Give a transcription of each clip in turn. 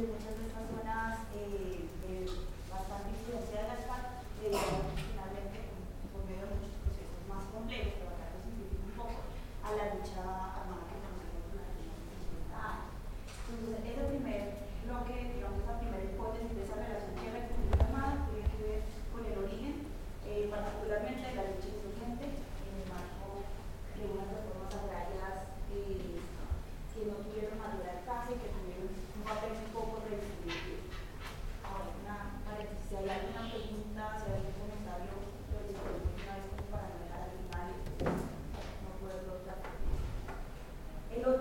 de muchas de estas zonas de bastante influencia de las FARC, finalmente, por medio de muchos procesos más complejos, pero acá lo simplifico un poco, a la lucha armada que conocemos durante los 50 años. Entonces, ese primer bloque, digamos, esa primera hipótesis de esa relación guerra y conflicto armado tiene que ver con el origen, particularmente de la lucha insurgente en el marco de unas reformas agrarias que no tuvieron mayor alcance, que tuvieron un papel un poco redistributivo. Ahora, una paréntesis, si hay alguna pregunta, si hay algún comentario, lo discutimos una vez como para no dejar al final y no poderlo tratar. La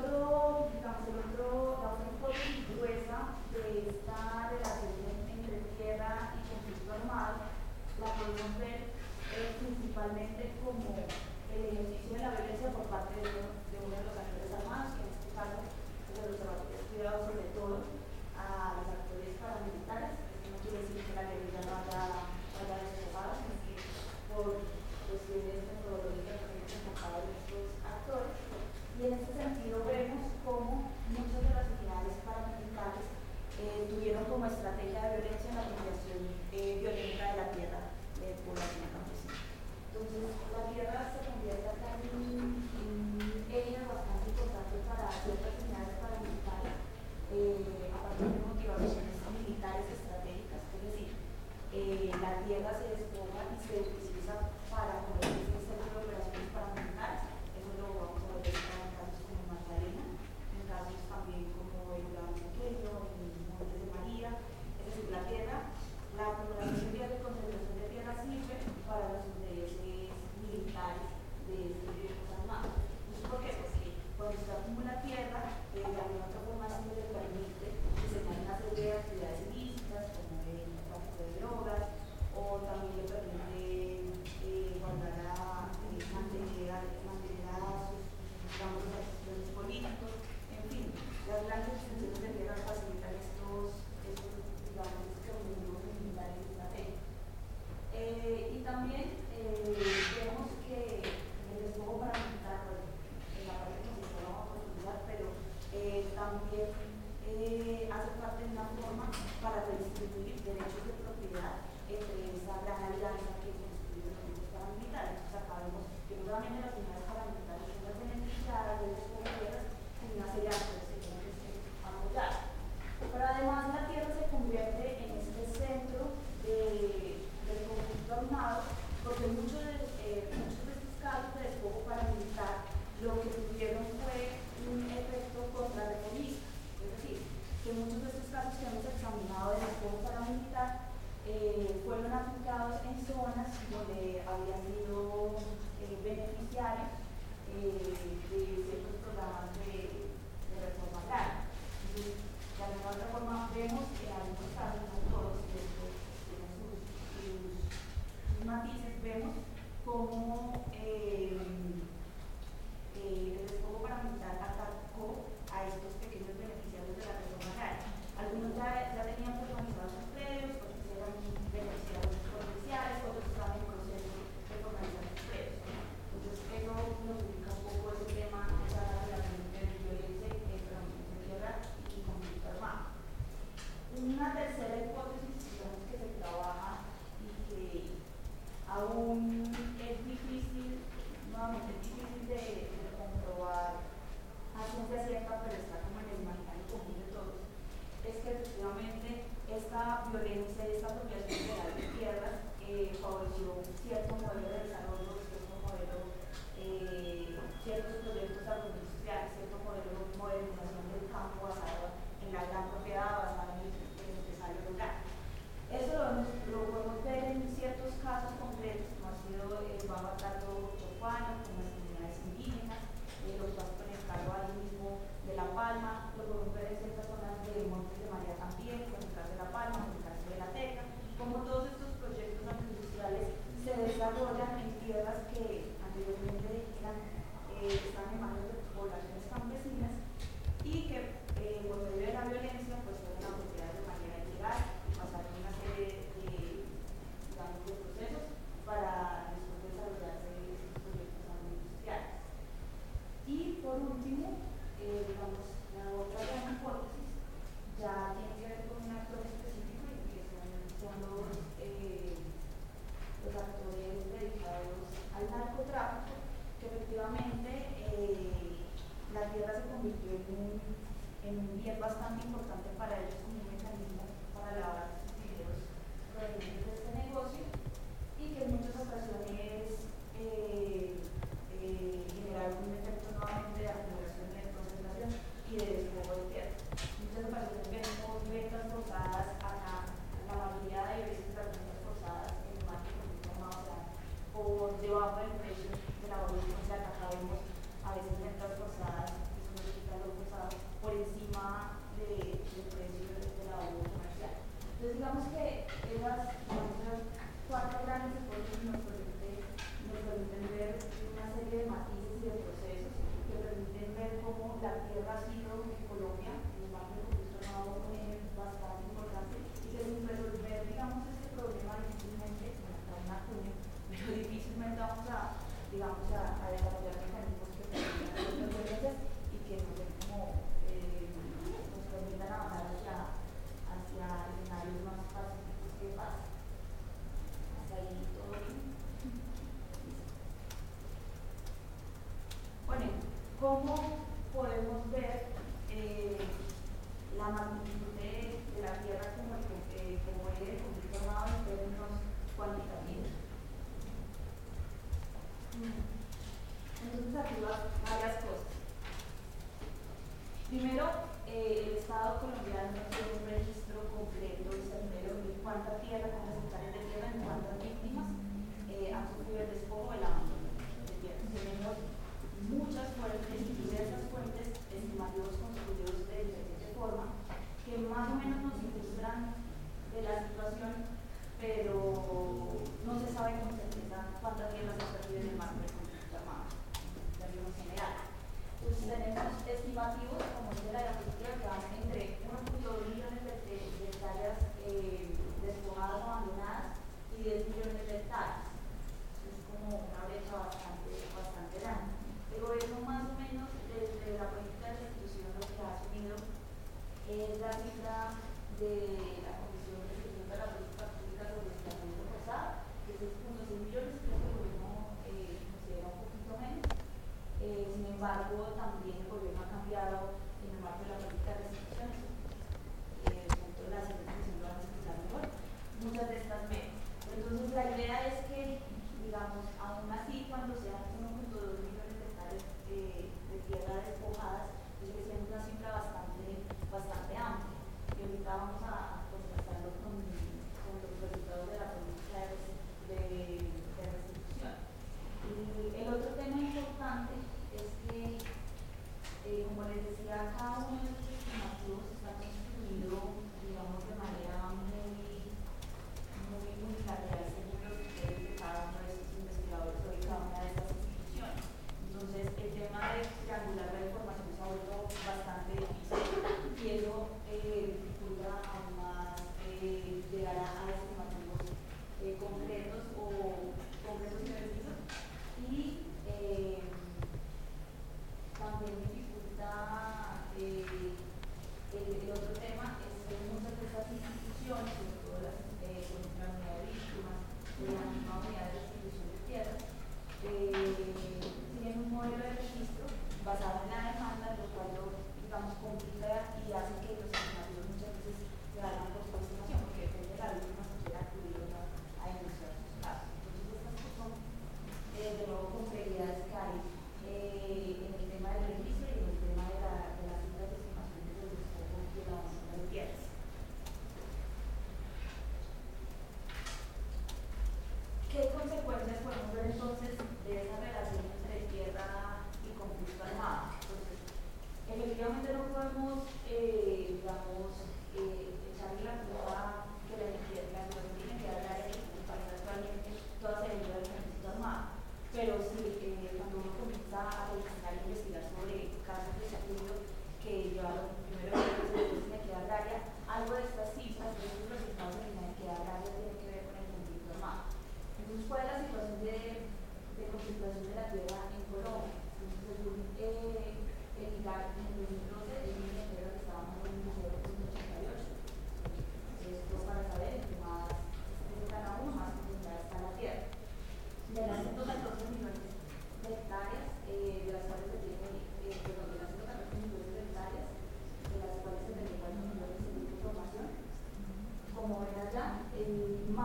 otra hipótesis gruesa de esta relación entre tierra y conflicto armado la podemos ver principalmente como el ejercicio de la violencia por parte de uno de los actores armados, que en este caso es el observatorio cuidado sobre todo a los actores paramilitares. Esto no quiere decir que la guerrilla no haya despojado, sino que por cuestiones metodológicas también se enfocaron estos actores. Y en este sentido vemos cómo muchas de las unidades paramilitares tuvieron como estrategia de violencia en la apropiación violenta de la tierra de población campesina. Entonces, la tierra se convierte acá en un eje bastante importante para ciertas unidades paramilitares a partir de motivaciones militares estratégicas, es decir, la tierra se despoja y se utiliza para convertirse en centro de operaciones paramilitares. Eso lo vamos a ver en casos como Magdalena, en casos también como el Gran Pequeño, en Montes de María. Es decir, la tierra, la acumulación de concentración de tierra sirve para los intereses militares de estos grupos armados. ¿Por qué? Porque cuando se acumula tierra, de alguna otra forma se le permite que se hagan una serie de actividades ilícitas, como el tráfico de drogas, o también le permite mantener a sus, digamos, asesores políticos. En fin, las grandes extensiones de tierra facilitan estos digamos, estos objetivos militares estratégicos. Y también vemos que el despojo paramilitar, bueno, en la parte conceptual vamos a profundizar, pero también hace parte de una forma para redistribuir derechos de propiedad entre esa gran alianza que constituyen los grupos paramilitares. Entonces, acá vemos que no solamente las unidades paramilitares son las beneficiadas del despojo de tierras, sino una serie de actores que tienen que ser apoyados. Pero además la tierra se convierte en este centro del conflicto armado, porque muchos de estos casos de despojo paramilitar lo que tuvieron fue un efecto contrarreformista. Es decir, que muchos de estos casos que hemos examinado de despojo paramilitar fueron aplicados en zonas donde habían sido beneficiarios de ciertos programas de reforma agraria. Entonces, de alguna otra forma vemos que en algunos casos, no todos, tienen sus matices, vemos cómo el despojo paramilitar atacó a estos pequeños beneficiarios de la reforma agraria. Algunos ya tenían formalizados sus predios, otros eran beneficiarios potenciales, otros estaban en proceso de formalizar sus predios. Entonces, eso nos ubica un poco ese tema, esa relación entre violencia entre tierra y conflicto armado. Una tercera hipótesis, digamos, que se trabaja y que aún es difícil es bastante importante para ellos como un mecanismo para lavar sus videos provenientes de este negocio y que en muchas ocasiones generaron un efecto nuevamente de acumulación de concentración y de despojo de tierra. Muchas ocasiones vemos ventas forzadas acá, la mayoría de veces las ventas forzadas en el marco conflicto por debajo del precio de la bolsa, o sea, que acá vemos a veces ventas forzadas, que son los forzados, por encima del precio de la bolsa comercial. Entonces, digamos que esas cuatro grandes hipótesis nos permiten ver una serie de matices y de procesos que permiten ver cómo la tierra ha sido en Colombia, en el marco del conflicto armado, bastante importante y que sin resolver, digamos, este problema difícilmente, pero difícilmente vamos a, digamos, a desarrollar mecanismos que permitan las consecuencias y que nos den como, nos permitan avanzar hacia escenarios más pacíficos que paz. Hasta ahí todo bien. Bueno, ¿cómo podemos ver la magnitud de la tierra como el conflicto armado en términos cuantitativos? Entonces aquí van varias cosas. Primero, el Estado colombiano no tiene un registro completo y certero de cuánta tierra, cuántas hectáreas de tierra, en cuántas víctimas han sufrido el despojo, el abandono de tierra. Tenemos muchas fuentes y diversas fuentes estimativos construidos de diferente forma que más o menos nos ilustran de la situación, pero no se sabe con certeza cuánta tierra se ha perdido en el marco del conflicto armado en términos generales. Entonces tenemos estimativos, como dice la diapositiva, que van entre 1.2 millones de hectáreas despojadas o abandonadas y 10 millones de hectáreas. Es como una brecha bastante grande. El gobierno más o menos desde la política de restitución lo que ha asumido es la cifra de la Comisión de Ejecución de la Política Pública sobre el Desplazamiento Forzado, que es 6.6 millones, creo que el gobierno considera un poquito menos. Sin embargo, también el gobierno ha cambiado en el marco de la política de restitución, punto de la siguiente lo van a explicar mejor, muchas de estas menos. Entonces, la idea es que, digamos, aún así, cuando sean 1.2 millones de hectáreas de tierra despojadas, sigue siendo una cifra bastante amplia. Y ahorita vamos a contrastarlo con los resultados de la política de restitución. Y el otro tema importante es que, como les decía, cada uno de estos estimativos está construido, digamos, de manera muy unilateral según los criterios de cada uno de estos investigadores o de cada una de estas instituciones. Entonces, el tema de triangular la información se ha vuelto bastante difícil y eso dificulta aún más llegar a estimativos concretos y precisos y también dificulta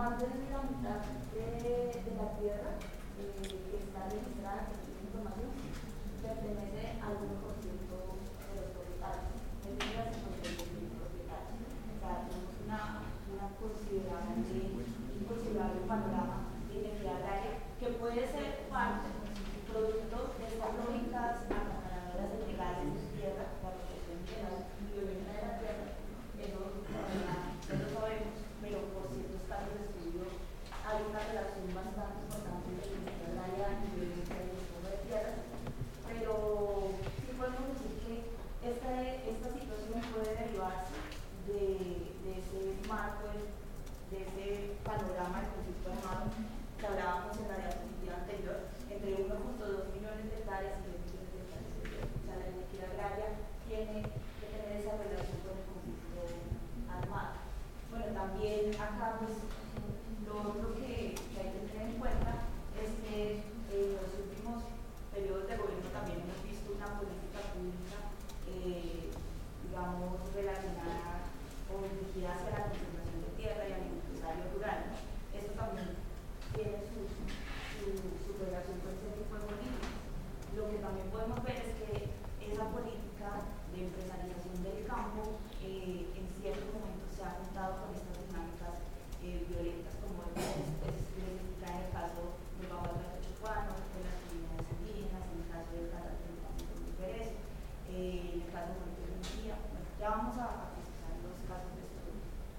más de la mitad de la tierra que está registrada, que tiene información, pertenece al 1% de los propietarios. Es decir, al 50% propietarios. O sea, tenemos un considerable panorama de identidad agraria que puede ser parte, producto de estas lógicas acaparadoras legales de tierra, la protección de la vivienda de la tierra. Eso todavía no lo sabemos, pero por ciertos casos de estudio hay una relación bastante importante entre identidad agraria y violencia y despojo de tierras. Pero sí podemos decir que esta situación puede derivarse de ese marco, de ese panorama del conflicto armado que hablábamos en la diapositiva anterior, entre 1.2 millones de hectáreas y 10 millones de hectáreas. O sea, la identidad agraria tiene que tener esa relación con el conflicto armado. Bueno, también acá pues lo otro que hay que tener en cuenta es que en los últimos periodos de gobierno también hemos visto una política pública digamos relacionada o dirigida hacia la conservación de tierra y al empresario rural, ¿no? Esto también tiene su relación con ese tipo de políticas. Lo que también podemos ver es que esa política de empresarización del campo en ciertos momentos se ha juntado con estas dinámicas violentas, como es en el caso del Bajo Atlántico Chocuano, de las comunidades indígenas, en el caso del Catatumbo de Pérez, en el caso de Montevideo. Bueno, ya vamos a precisar los casos de estos.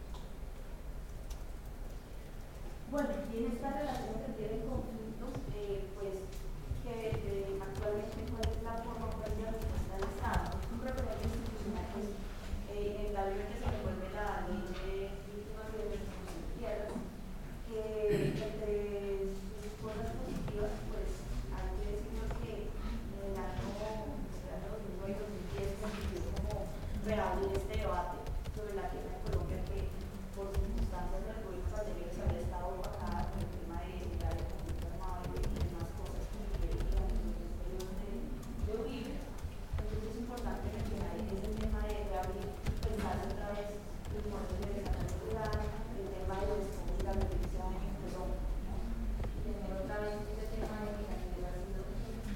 Bueno, y en esta relación que tienen conflictos, pues que actualmente cuál es la forma por la que está el Estado. Un referente institucional, pues en la ley que se revuelve la ley de víctimas de destrucción de tierras, que entre sus cosas positivas, pues hay que decirnos que en el año 2009-2010 constituyó como reabrir este debate sobre la tierra en Colombia, que por circunstancias de los gobiernos anteriores había estado opacada con el tema de conflicto armado y demás cosas que durante los periodos de Uribe. Entonces es importante mencionar ese tema de reabrir, pensar otra vez los modelos de desarrollo rural, el tema de los y la violencia en Colombia, ¿no? Y tener otra vez este tema de que la tierra ha sido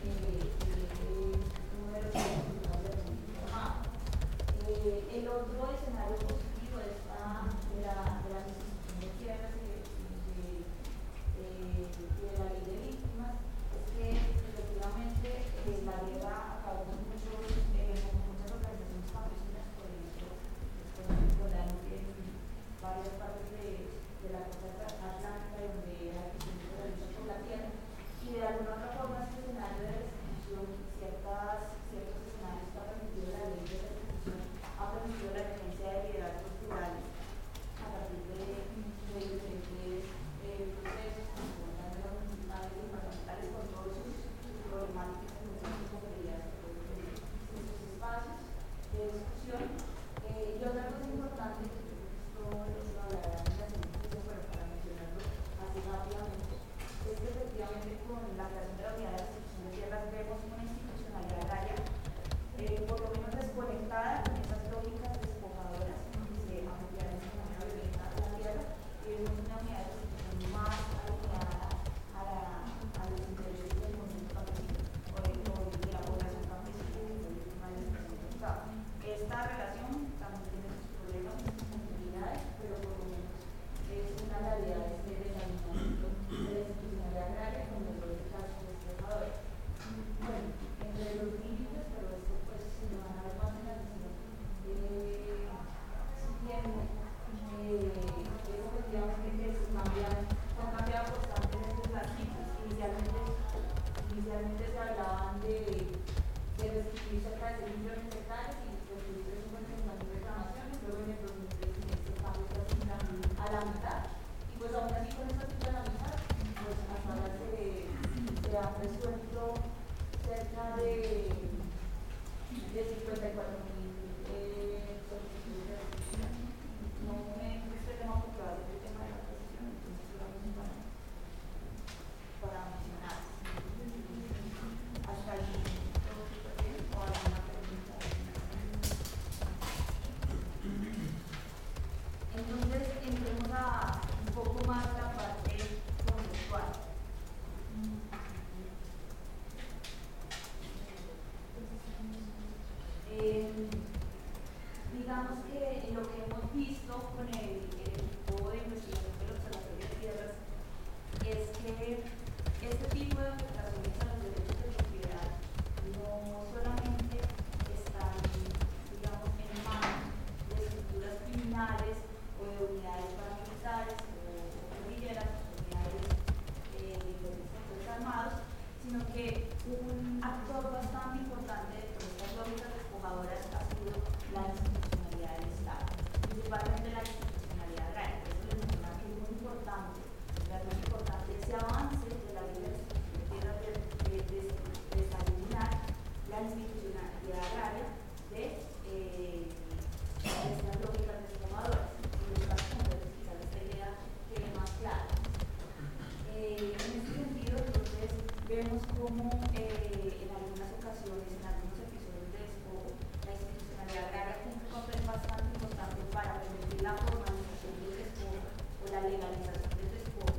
uno de los conflictos del conflicto armado. El otro escenario positivo de la institución de tierras y de la ley de víctimas es que efectivamente la guerra acabó con muchas organizaciones campesinas, por ejemplo, en varias partes de la costa atlántica donde era el la lucha por la tierra, y de alguna otra forma este escenario de restitución, ciertos escenarios que ha permitido la ley de restitución, ha permitido la emergencia de liderazgos rurales a partir de diferentes procesos, como la lo que hemos visto con el equipo de investigación del Observatorio de Tierras es que este tipo de afectaciones a los derechos de propiedad no solamente están, digamos, en manos de estructuras criminales o de unidades paramilitares o guerrilleras, unidades de diferentes sectores armados, sino que un actor bastante importante de todas estas lógicas despojadoras ha sido la institucionalidad del Estado, principalmente la institucionalidad agraria. Por eso les mencionaba que es muy importante, realmente importante ese avance de la ley de restitución de tierras de determinar la institucionalidad agraria de estas lógicas despojadoras. En los casos concretos quizás esta idea quede más clara. En este sentido, entonces, vemos cómo en algunas ocasiones, en algunos episodios de despojo, la institucionalidad agraria cumple un papel bastante importante para permitir la formalización del despojo o la legalización del despojo.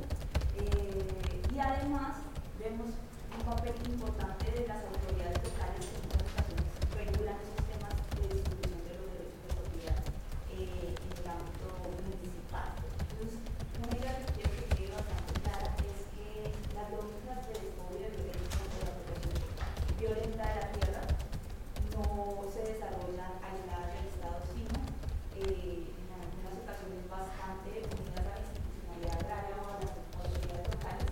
Y además, vemos un papel importante de las autoridades locales que en muchas ocasiones regulan esos temas de distribución de los derechos de propiedad en el ámbito municipal. Entonces, una idea que quiero que quede bastante clara es que las lógicas de despojo y de violencia o la protección violenta de la tierra no se desarrollan aisladas del Estado, sino en algunas ocasiones bastante unidas a la institucionalidad agraria o a las autoridades locales.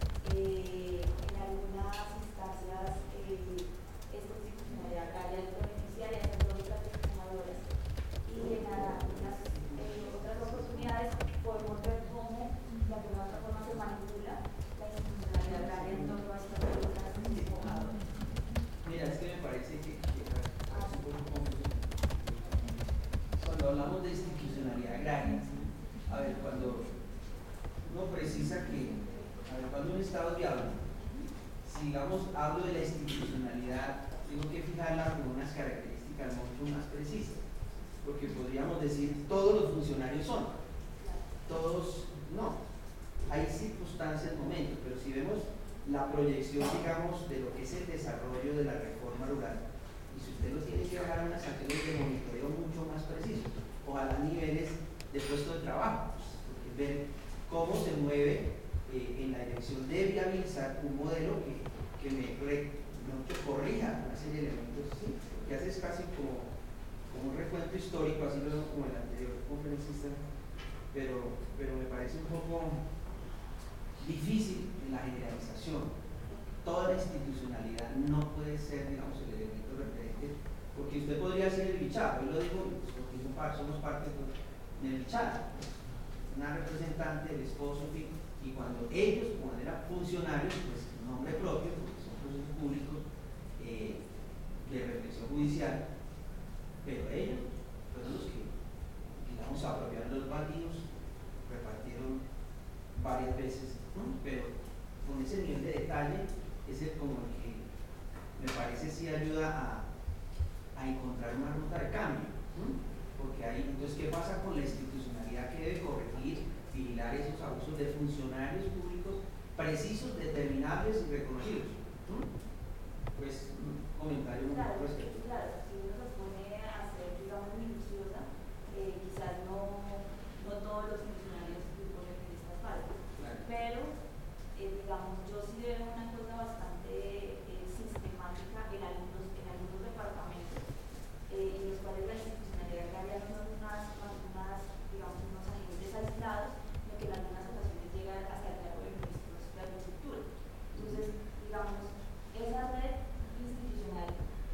En algunas instancias, esta institucionalidad agraria es beneficiaria de estas lógicas despojadoras, y en algunas otras oportunidades podemos ver cómo de alguna otra forma se manipula la institucionalidad agraria en torno a estas lógicas despojadoras. Mira, es que me parece que es un poco confuso. Cuando hablamos de institucionalidad agraria, a ver, cuando uno precisa que, a ver, cuando un Estado es viable, si digamos hablo de la institucionalidad, tengo que fijarla con unas características mucho más precisas, porque podríamos decir todos los funcionarios son, todos no. Hay circunstancias, momentos, pero si vemos la proyección, digamos, de lo que es el desarrollo de la reforma rural, y si usted lo tiene que bajar a unas acciones de monitoreo mucho más precisos, ojalá a niveles de puesto de trabajo, porque ver cómo se mueve en la dirección de viabilizar un modelo que me corrija una serie de elementos, ¿sí? Que hace es casi como un recuento histórico, así lo como el anterior conferencista, pero me parece un poco difícil en la generalización. Toda la institucionalidad no puede ser, digamos, el elemento referente, porque usted podría ser el bichado, yo lo digo porque somos parte del bichado, una representante, el esposo, y cuando ellos, como eran funcionarios, pues en nombre propio, porque son procesos públicos de reflexión judicial, pero ellos fueron los que, digamos, apropiaron los bandidos, repartieron varias veces, ¿no? Pero con ese nivel de detalle es el como el que me parece sí ayuda a encontrar una ruta de cambio, ¿no? Porque ahí, entonces, ¿qué pasa con la institucionalidad que debe corregir, vigilar esos abusos de funcionarios públicos precisos, determinables y reconocidos? ¿No? Pues un comentario muy respecto. Claro, si uno se pone a ser, digamos, minuciosa, quizás no todos los funcionarios disponen de estas faltas, claro. Pero digamos, yo sí veo una cosa bastante sistemática en algunos departamentos en los cuales la institucionalidad agraria no es digamos, unos agentes aislados, sino que en algunas ocasiones llegan hasta el cargo de ministros de agricultura. Entonces, digamos, esa red institucional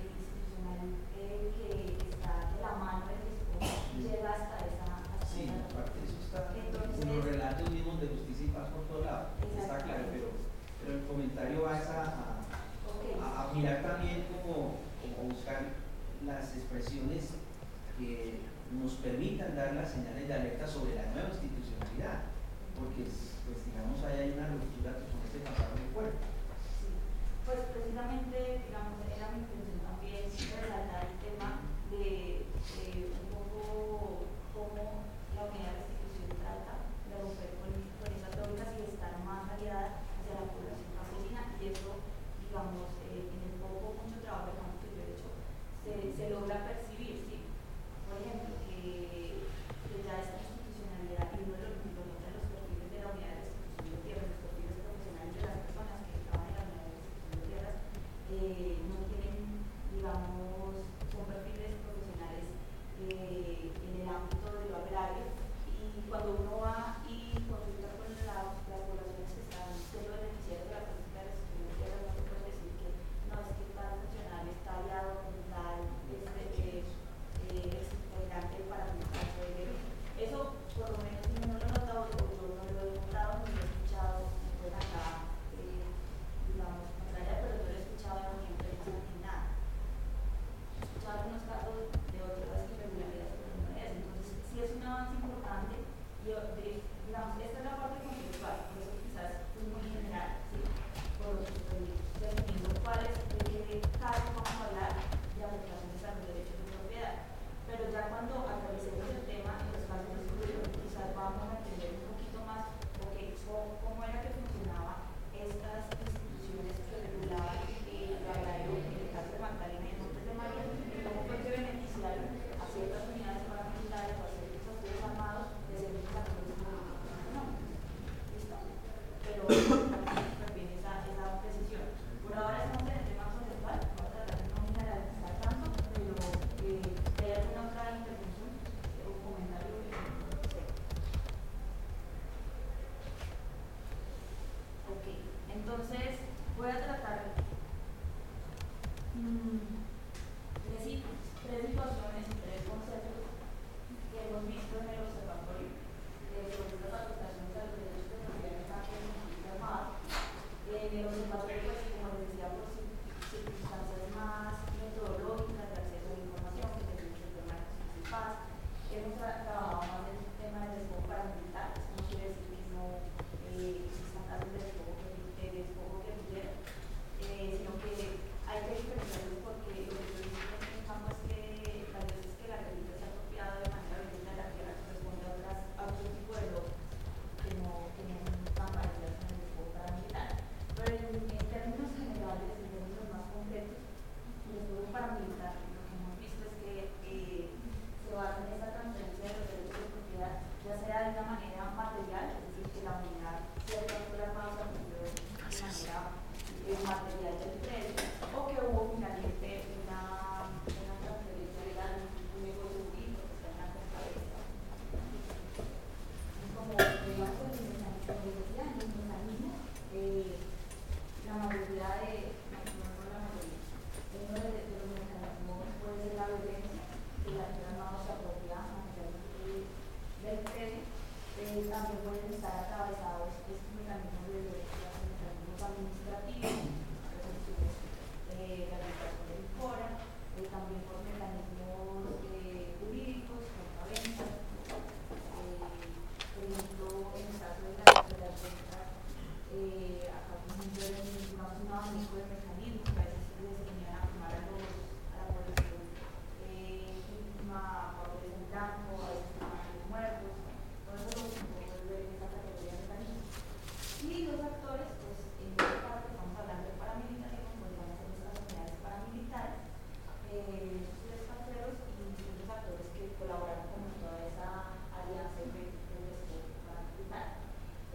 que está de la mano del despojo llega hasta esa. Sí, aparte de eso está entonces, en los relatos mismos de justicia y paz por todos lados, está claro, pero el comentario va a mirar también como buscar las expresiones que nos permitan dar las señales de alerta sobre la nueva institucionalidad, porque pues digamos ahí hay una ruptura con este pasado muy fuerte. Sí, pues precisamente digamos era mi intención también resaltar el tema de un poco cómo la unidad de restitución trata de romper con esas lógicas y estar más aliada hacia la población campesina, y eso digamos en el mucho trabajo que yo he hecho se logra percibir, ¿sí? Por ejemplo, que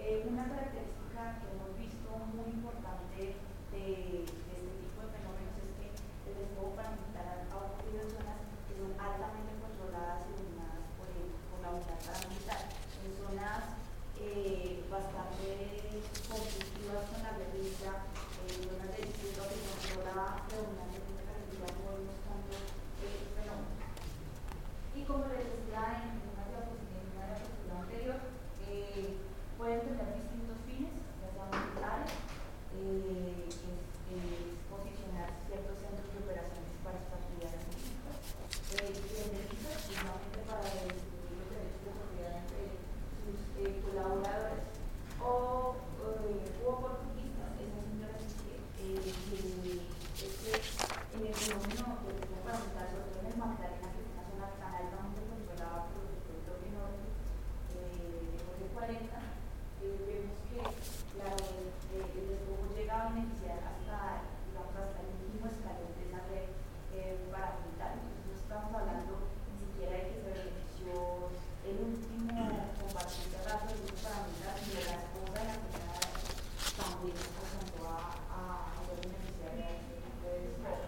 Una característica que hemos visto muy importante de este tipo de fenómenos es que el despojo paramilitar ha ocurrido en zonas que son altamente controladas y dominadas por la unidad paramilitar, en zonas bastante conflictivas con la guerrilla, zonas de distrito que controla predominantemente la guerrilla, como vimos cuando fenómenos. Y como les decía en una diapositiva anterior, pueden tener distintos fines, ya sean militares, posicionar ciertos centros de operaciones para sus actividades políticas, científicas, finalmente para distribuir los derechos de propiedad entre sus colaboradores, o oportunistas, es simplemente el fenómeno de despojo paramilitar, sobre todo en el Magdalena, que es una zona tan altamente controlada por los sectores de norte, de Jorge 40, vemos que el despojo llega a beneficiar hasta el último escalón de esa red paramilitar. Entonces no estamos hablando ni siquiera de que se benefició el último combatiente raso del grupo paramilitar, sino de la esposa de la señora también alcanzó a ser beneficiaria de este tipo de despojo.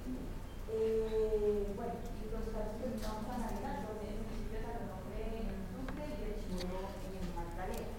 Bueno, y los casos que vamos a analizar son el municipio de Salomón de Sucre y de Chimoro en el Magdalena.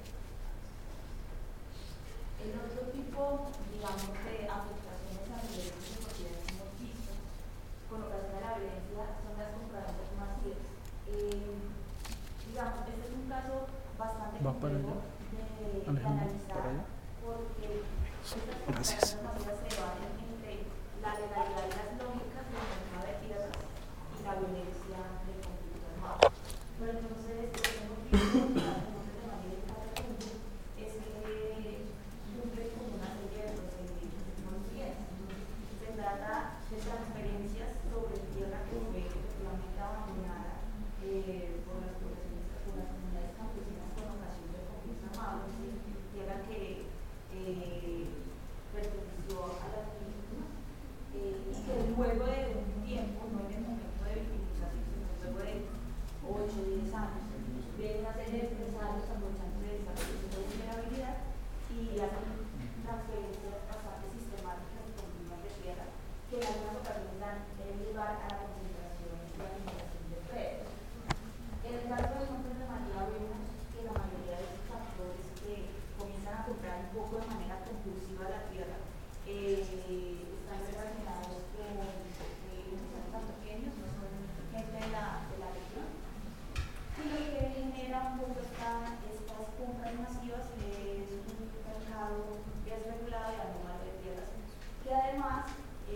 El otro tipo, digamos, de afectaciones a nivel de propiedad que hemos visto con ocasión de la violencia son las compraventas masivas. Digamos, este es un caso bastante complejo de analizar porque estas compraventas masivas se basan entre la legalidad y las lógicas del mercado de tierras y la violencia del conflicto armado. Pero entonces, lo que hemos visto de manera importante es que cumple con una serie de procedimientos muy bien. Se trata de transferencias sobre tierra que fue efectivamente abandonada por las comunidades campesinas con ocasión del conflicto armado, es decir, tierra que perteneció a las víctimas y que luego de un tiempo, no en el momento de victimización, sino luego de 8 o 10 años, vienen una serie de empresarios aprovechándose de esta situación de vulnerabilidad y hacen transferencias bastante sistemáticas y continuas de tierra que en algunas ocasiones dan lugar a la concentración y la acumulación de predios. En el caso de Montes de María vemos que la mayoría de estos actores que comienzan a comprar un poco de manera compulsiva la tierra están relacionados con empresarios tan pequeños, no son gente de la región. Y lo que genera un poco estas compras masivas es un mercado desregulado y anormal de tierras, que además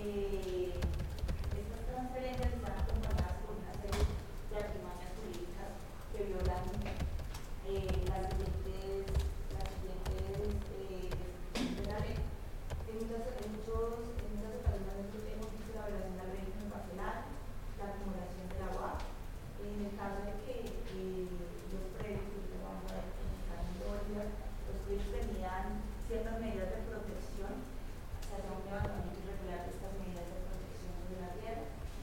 estas transferencias están acompañadas por una serie de artimañas jurídicas que violan las siguientes de la ley. En muchas ocasiones hemos visto la violación de la ley parcelar, la acumulación del agua. En el caso de que los predios, que vamos a ver en el caso de Bolívar, los predios tenían ciertas medidas de protección, se hacía un levantamiento irregular de estas medidas de protección de la tierra.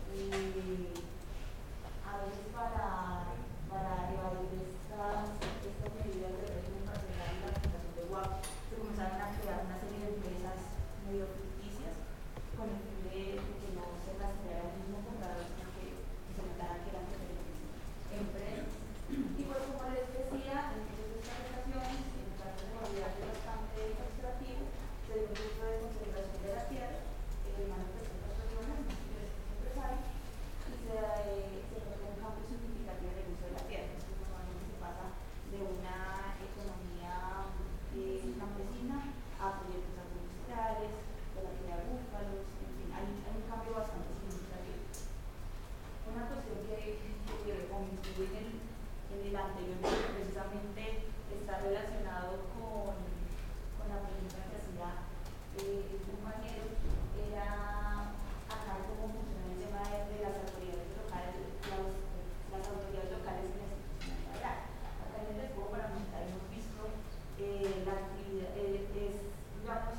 A veces para evadir estas medidas de régimen parcelar y la aplicación de WAP, se comenzaron a crear una serie de empresas medio ficticias con el fin de que no se rastreara el mismo comprador, sino que se notara que eran diferentes empresas. Y pues como les decía, entonces estas operaciones, en el caso de Bolívar es bastante extractivo, se dio un uso de concentración de la tierra, más de 300 personas, más de 300 empresarios, y se produjo un cambio significativo en el uso de la tierra. Esto normalmente se pasa de una economía campesina a proyectos agroindustriales, de la cría de búfalos, en fin, hay un cambio bastante significativo. Una cuestión que omití en el anterior, que precisamente está relacionado con la pregunta que hacía el compañero, era acá cómo funciona el tema de las autoridades locales, las autoridades locales en la institucionalidad agraria. Acá en el despojo paramilitar hemos visto la actividad, digamos,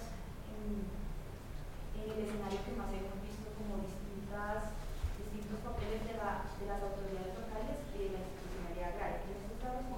en el escenario que más hemos visto como distintos papeles de las autoridades locales y de la institucionalidad agraria. En estos casos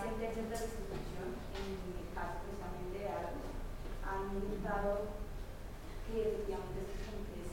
sentencias de restitución, en el caso precisamente de Argos, han indicado que efectivamente estos comités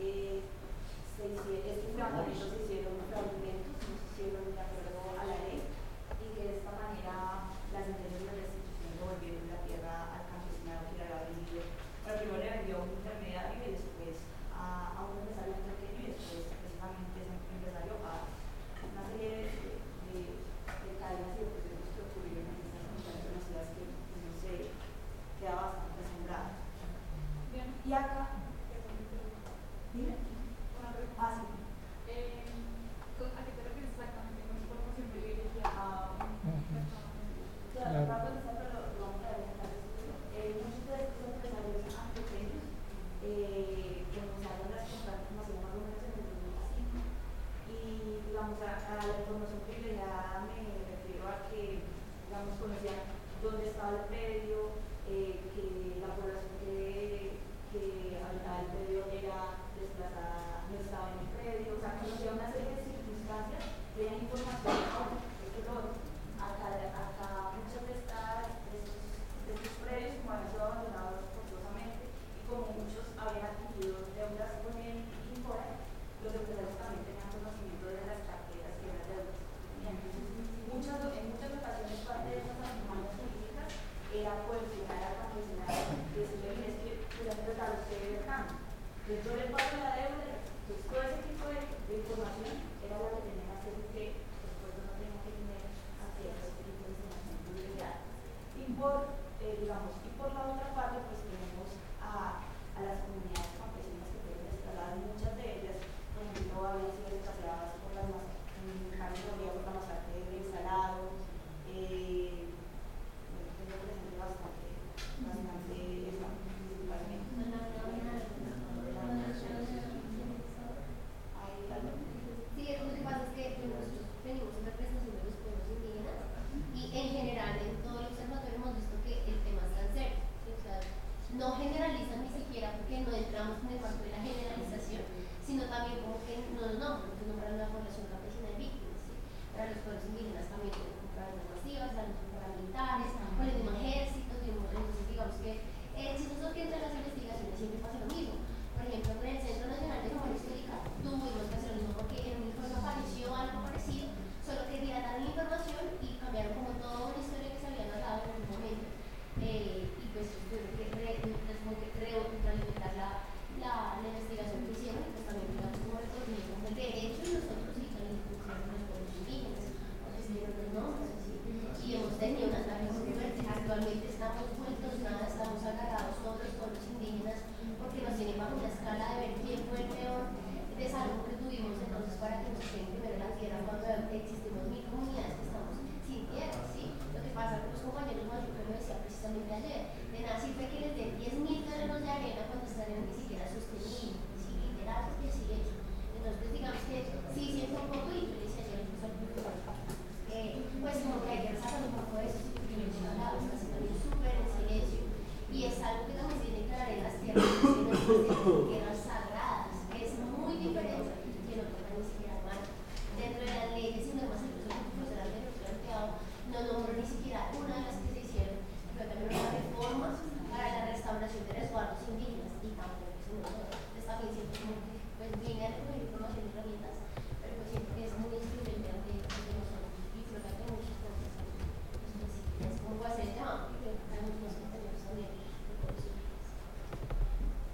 estos levantamientos se hicieron fraudulentos, no se hicieron de acuerdo a la ley, y que de esta manera las sentencias de restitución devolvieron la tierra al campesinado que le había vendido. Pero primero le vendió a un intermediario y después a un empresario pequeño, y después precisamente ese empresario a una serie de cadenas y de procesos que ocurrieron en estas comunidades conocidas que no se queda bastante asombrado. Bien. Y acá, dime. Ah, sí. ¿A qué te refieres exactamente con información privilegiada? Claro, para contestar, pero lo vamos a dejar estudio. Muchos de estos empresarios antioqueños comenzaron las compras de información más o menos en el 2005. Y digamos, a la información privilegiada me refiero a que, digamos, conocían dónde estaba el predio, que la población que habitaba el predio era desplazada, no estaba en el predio, o sea, conocía una serie de circunstancias, tenían información acá muchos de estos predios como habían sido abandonados forzosamente y como muchos habían adquirido deudas con el INCORE, los empresarios también tenían conocimiento de las carteras que eran deudas. Entonces, en muchas ocasiones parte de esas afirmaciones políticas era coercionar al campesinado, decirle, mire, es que pues empezar usted el cambio. Entonces yo le pago la deuda, pues todo ese tipo de información era la que tenían que hacer que después no tenía que tener acceso a este tipo de información privilegiada. Y por la otra parte, pues tenemos a las comunidades campesinas que fueron instaladas, muchas de ellas, por ejemplo, habían sido escaseadas por la masacre del Salado, tengo presente bastante esta principalmente. Sí, lo que pasa es que nosotros venimos en representación de los pueblos indígenas y en general en todo el observatorio hemos visto que el tema es tan serio, ¿sí? O sea, no generalizan ni siquiera porque no entramos en el marco de la generalización, sino también como que no nos nombran, que nombran a la población campesina de víctimas, ¿sí? Para los pueblos indígenas también tienen compras masivas, a los paramilitares, con el mismo ejército, entonces digamos que chistoso que entre las investigaciones siempre pasa lo mismo. Por ejemplo, en el Centro Nacional de Memoria Histórica tuvimos que hacer lo mismo porque en un informe apareció algo parecido, solo que dilataron la información y cambiaron como toda una historia que se había narrado en algún momento. Y pues tuvieron que retroalimentar la investigación que hicieron y pues también digamos como reconocimiento del derecho y nosotros y también inclusión de los pueblos indígenas, porque se dieron los nombres así. Y hemos tenido una tarea muy fuerte. Actualmente estamos vueltos nada, estamos agarrados todos los pueblos indígenas porque nos tienen bajo una escala de ver quién fue el peor desalojo que tuvimos entonces para que nos queden primero la tierra cuando existimos 1000 comunidades que estamos sin tierra, ¿sí? Lo que pasa con los compañeros mayores, que lo decía precisamente ayer, de nada sirve que les den 10.000 terrenos de arena cuando esta arena ni siquiera es sostenible, ¿sí? Literal, es que así es. Entonces digamos que sí siento un poco, y yo le decía ayer incluso al profesor, pues como que hay que resaltar un poco eso, sí, porque lo hemos hablado, está también súper en silencio, y es algo que también tiene que dar en las tierras, en nuestras tierras sagradas, que es muy diferente que no toca ni siquiera mal. Dentro de las leyes y normas, incluso el profesor anterior planteado, no nombró ni siquiera una de las que se hicieron, pero también una reforma para la restauración de resguardos indígenas, y tampoco se notó. Entonces también siento como que pues vine a recoger información y herramientas, pero pues siento que es muy instrumento ante nosotros, y creo que hay muchas cosas específicas, como va a ser el tema, porque hay muchos compañeros también de pueblos indígenas.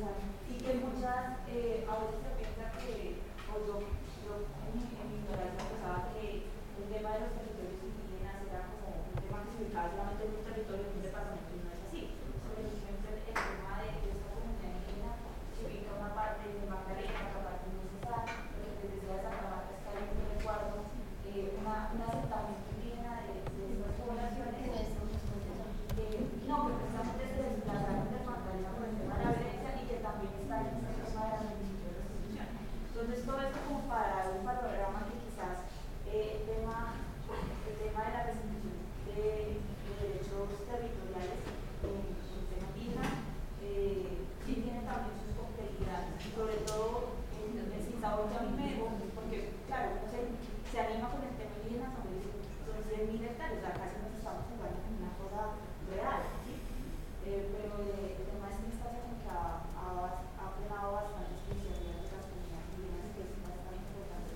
Y que muchas, a veces se piensa que, o yo en mi ignorancia pensaba que el tema de los territorios indígenas era como un tema que se ubicaba solamente en un territorio, en un departamento, y no es así. Simplemente el tema de esta comunidad indígena se ubica una parte de Magdalena, otra parte en Cesar, lo que les decía de Santa Marta es que hay un resguardo, un asentamiento indígena de estas poblaciones. No, pero precisamente se desplazaron de Magdalena por el tema de la violencia y que también está en el tema de la restitución. Entonces, todo esto como para un panorama que quizás el tema de la restitución de derechos territoriales en el tema indígena sí tiene también sus complejidades, sobre todo en el sinsabor que a mí me gusta, porque claro, uno se anima con el tema indígena sobre son 100.000 hectáreas, o sea, casi nos estamos jugando con una cosa real, ¿sí? Pero el tema es que esta se ha frenado bastantes iniciativas de las comunidades indígenas, que es bastante importante.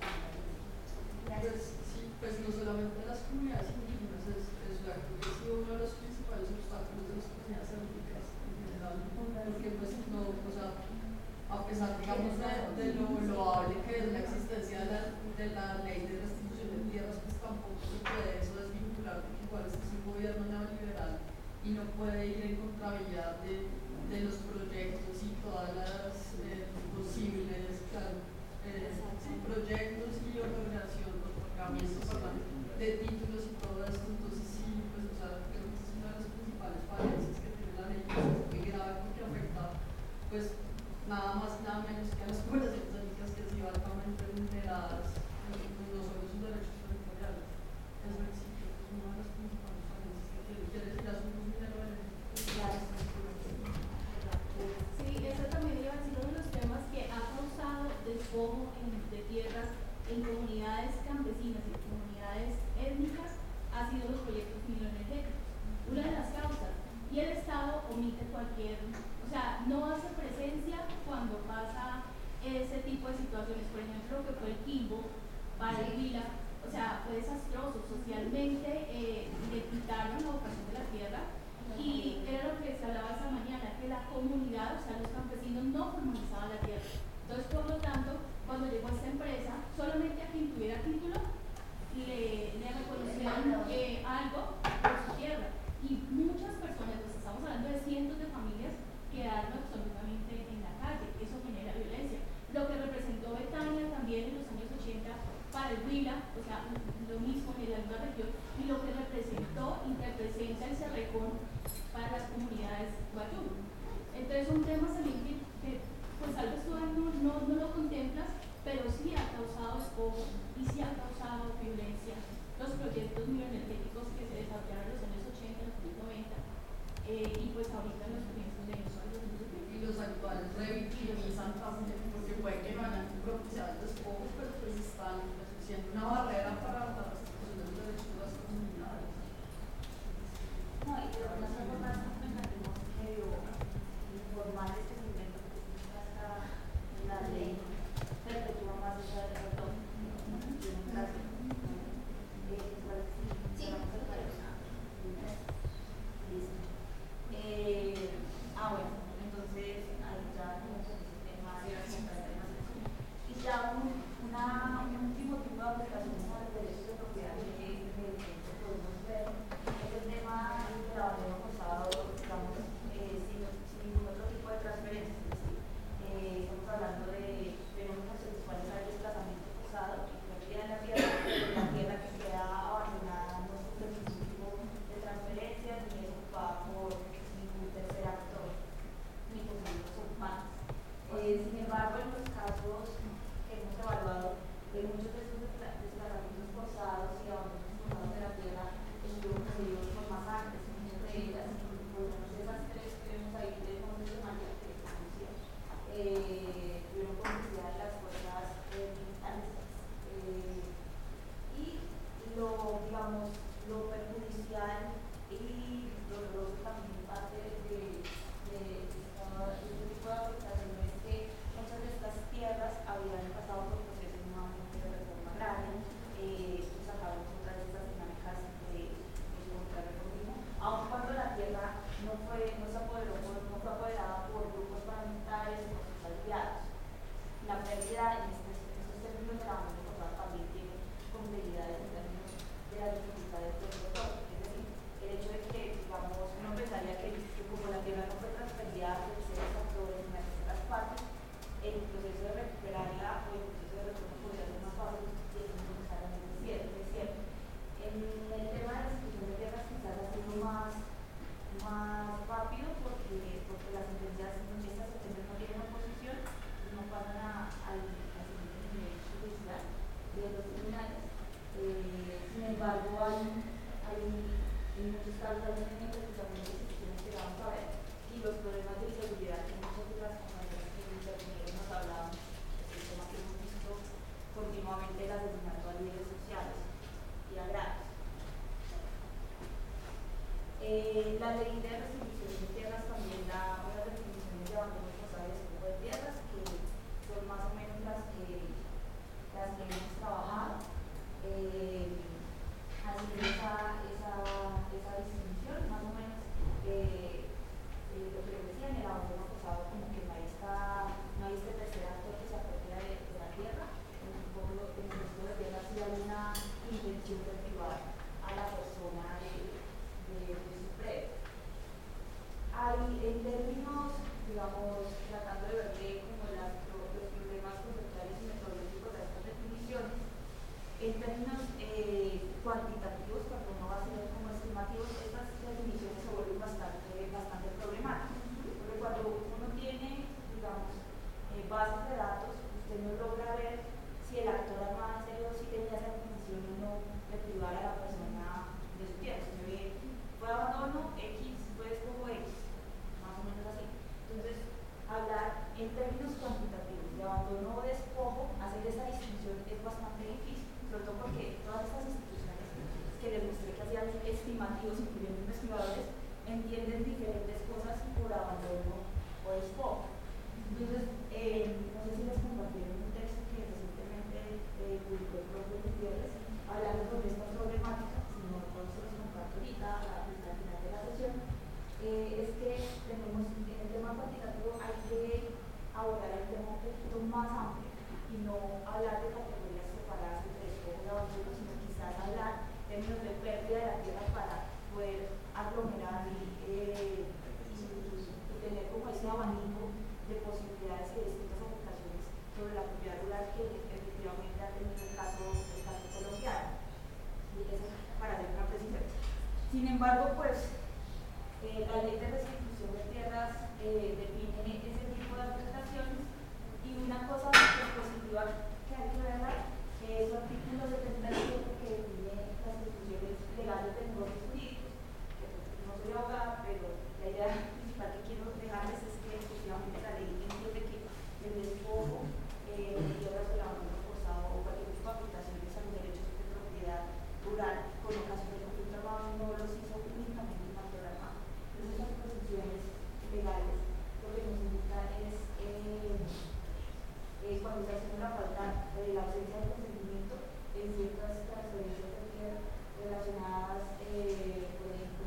Pues no solamente las comunidades indígenas, es la que ha sido uno de los principales obstáculos de las comunidades étnicas en general, porque pues no, o sea, a pesar digamos de lo loable que es la existencia de la ley de restitución de tierras, pues tampoco se puede eso desvincular, porque igual es un gobierno neoliberal y no puede ir en contravía de los proyectos y todas las posibles proyectos y otorgamientos de títulos y todo esto. Entonces sí, pues o sea, creo que esa es una de las principales falencias que tiene la ley, que es muy grave porque afecta pues nada más y nada menos que a las poblaciones étnicas que han sido altamente vulneradas, no solo sus derechos territoriales. Eso existe, es una de las principales falencias que tiene. ¿Quieres decir asuntos mineros? Sí, eso también iba a decir uno de los temas que ha causado despojo de tierras en comunidades campesinas y comunidades étnicas ha sido los proyectos mineroenergéticos. Una de las causas. Y el Estado omite o sea, no hace presencia cuando pasa ese tipo de situaciones. Por ejemplo, lo que fue el Quimbo para el Huila, o sea, fue desastroso. Socialmente le quitaron la vocación de la tierra y era lo que se hablaba esta mañana, que la comunidad, o sea, los campesinos no formalizaban la tierra. Entonces, por lo tanto, cuando llegó esta empresa, solamente a quien tuviera título le reconocieron algo por su tierra. Y muchas personas, pues estamos hablando de cientos de familias, quedaron absolutamente en la calle. Eso genera violencia. Lo que representó Betania también en los años 80 para el Huila, o sea, lo mismo en la misma región, y lo que representó y representa el Cerrecón para las comunidades guayú. Entonces son temas también que pues tal vez tú no lo contemplas, pero sí ha causado despojo y sí ha causado violencia. Los proyectos mineroenergéticos que se desarrollaron en los años 80, en los años 90, y pues ahorita en los comienzos de los años 2000. Y los actuales revictimizan también, porque puede que no hayan propiciado despojos, pero pues están siendo una barrera para la restitución de los derechos de las comunidades. No, y de alguna forma son mecanismos medio informales que se inventan hasta la ley perpetúa más esa razón. Sí, bueno, entonces ahí ya como con ese tema de las y ya un último tipo de aplicación a los derechos de propiedad que podemos ver es el tema del lavado forzado, digamos, sin otro tipo de transferencias. Es decir, estamos hablando de fenómenos sexuales al desplazamiento forzado y pérdida de la tierra que queda abandonada no sufre ningún tipo de transferencias ni es ocupada por ningún tercer actor ni por grupos humanos. Sin embargo, en los casos que hemos evaluado, muchos de esos desplazamientos forzados y abandonos forzados de la tierra estuvieron pedidos por masacres. Muchas de ellas, por lo menos esas tres que vemos ahí de Montes de María, que tuvieron complicidad de las fuerzas militares. Y lo perjudicial y doloroso también parte de este tipo de afectación es que muchas de estas nativos, incluyendo investigadores, entienden diferentes cosas por abandono o despojo. Entonces, no sé si les compartieron un texto que recientemente publicó el propio Gutiérrez, hablando sobre esta problemática, si no se los comparto ahorita al final de la sesión, es que tenemos en el tema cuantitativo hay que abordar el tema un poquito más amplio y no hablar de categorías separadas entre despojo y abandono, sino quizás hablar en términos de pérdida de la tierra para poder aglomerar y tener como ese abanico de posibilidades y de distintas aplicaciones sobre la propiedad rural que efectivamente ha tenido el caso colombiano. Y eso para hacer una precisión. Sin embargo, pues la ley de restitución de tierras define ese tipo de afectaciones y una cosa positiva que hay que ver es el artículo 77 que define las instituciones legales de negocios jurídicos, que no soy abogada, pero la idea principal que quiero dejarles es que efectivamente la ley entiende que el despojo de tierras o el abandono forzado o cualquier tipo de afectaciones a los derechos de propiedad rural con ocasión del conflicto armado no los hizo únicamente el factor armado. Entonces esas posiciones legales lo que nos indica es cuando se hace la falta de la ausencia de consentimiento en ciertas transferencias de tierra relacionadas, por ejemplo,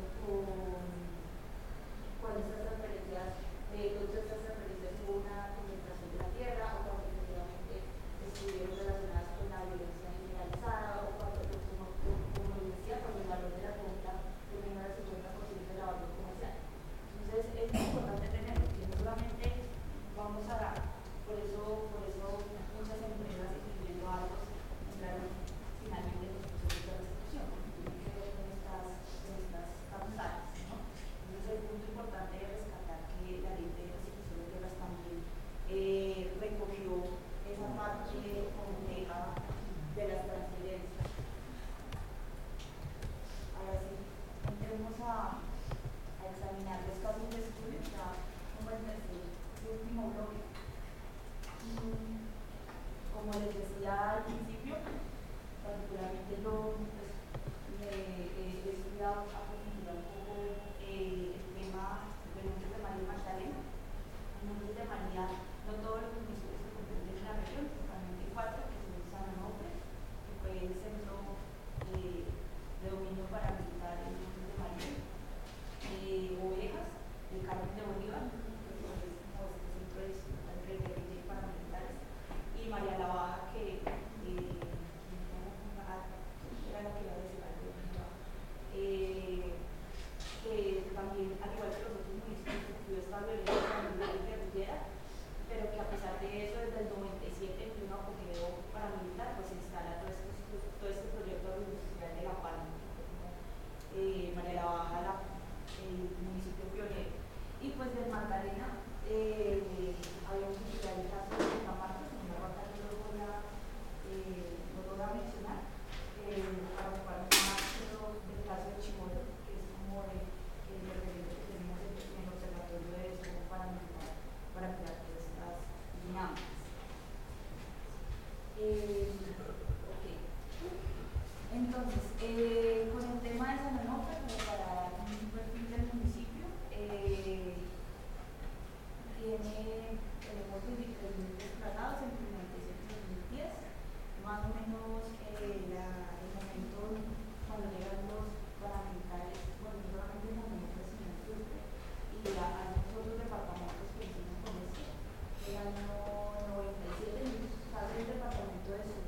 con estas transferencias, hubo una concentración de la tierra o cuando efectivamente estuvieron relacionadas con la violencia generalizada o cuando, como decía, cuando el valor de la compra de menos del 50% del valor comercial. Entonces es importante tenerlo, que no solamente vamos a dar, por eso muchas empresas, incluyendo Argos, entraron finalmente en los procesos de restitución, porque tienen que ver con estas causales, ¿no? Entonces el punto importante es rescatar que la ley de restitución de tierras también recogió esa parte compleja de las transferencias. Ahora sí, entremos a examinar los casos de estudio, ya como el tercer y último bloque. Como les decía al principio, particularmente yo he estudiado a profundidad un poco el tema de Montes de María y Magdalena. En Montes de María no todos los municipios se comprenden en la región, principalmente 4, que son San Onofre, que fue el centro de dominio paramilitar en Montes de María, Ovejas, el Carmen de Bolívar, que es como este centro entre guerrilla y paramilitares, y María la Baja, que era la que iba a decir algo, que también, al igual que los otros municipios, sufrió esta violencia familiar y guerrillera, pero que a pesar de eso, desde el 97, en pleno apogeo paramilitar, pues se instala todo este proyecto agroindustrial de La Palma, María la Baja, el municipio pionero. Y pues de Magdalena, había un el caso de Camargo, que no lo voy a mencionar, para ocupar más el caso de Chimolo, que es como el referente que tenemos en el observatorio de despojo paramilitar para crear todas estas dinámicas. Okay. Entonces, con el tema de San Onofre, como para dar un perfil del municipio, tiene tenemos 23.000 desplazados entre 1997 y 2010, más o menos el momento cuando llegan los paramilitares, bueno, no solamente en Onofre, sino en Sucre, y a otros departamentos que hicimos con esto, el año 97, el departamento de Sucre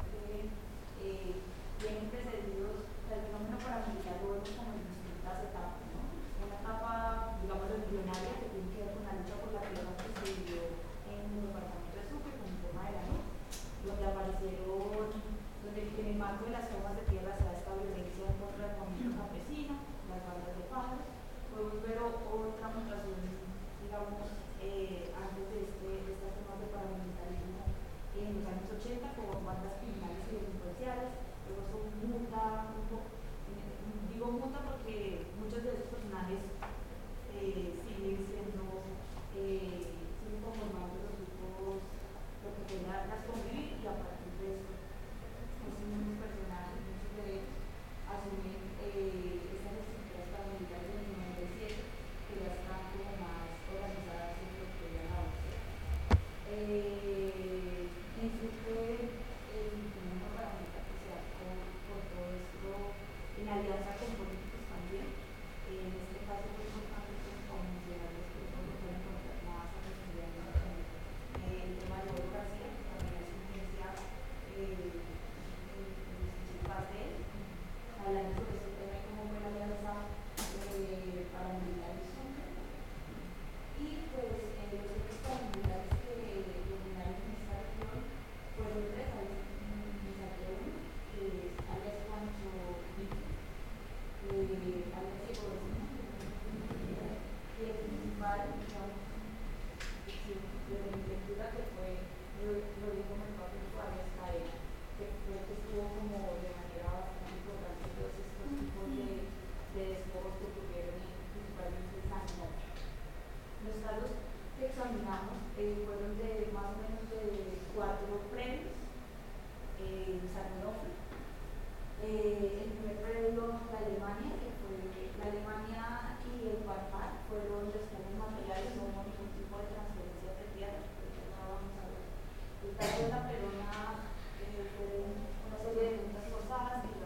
de la Perona fue una serie de ventas forzadas que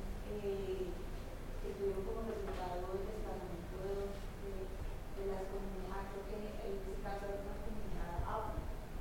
que tuvieron como resultado el desplazamiento de las comunidades, creo que en este caso era una comunidad agua.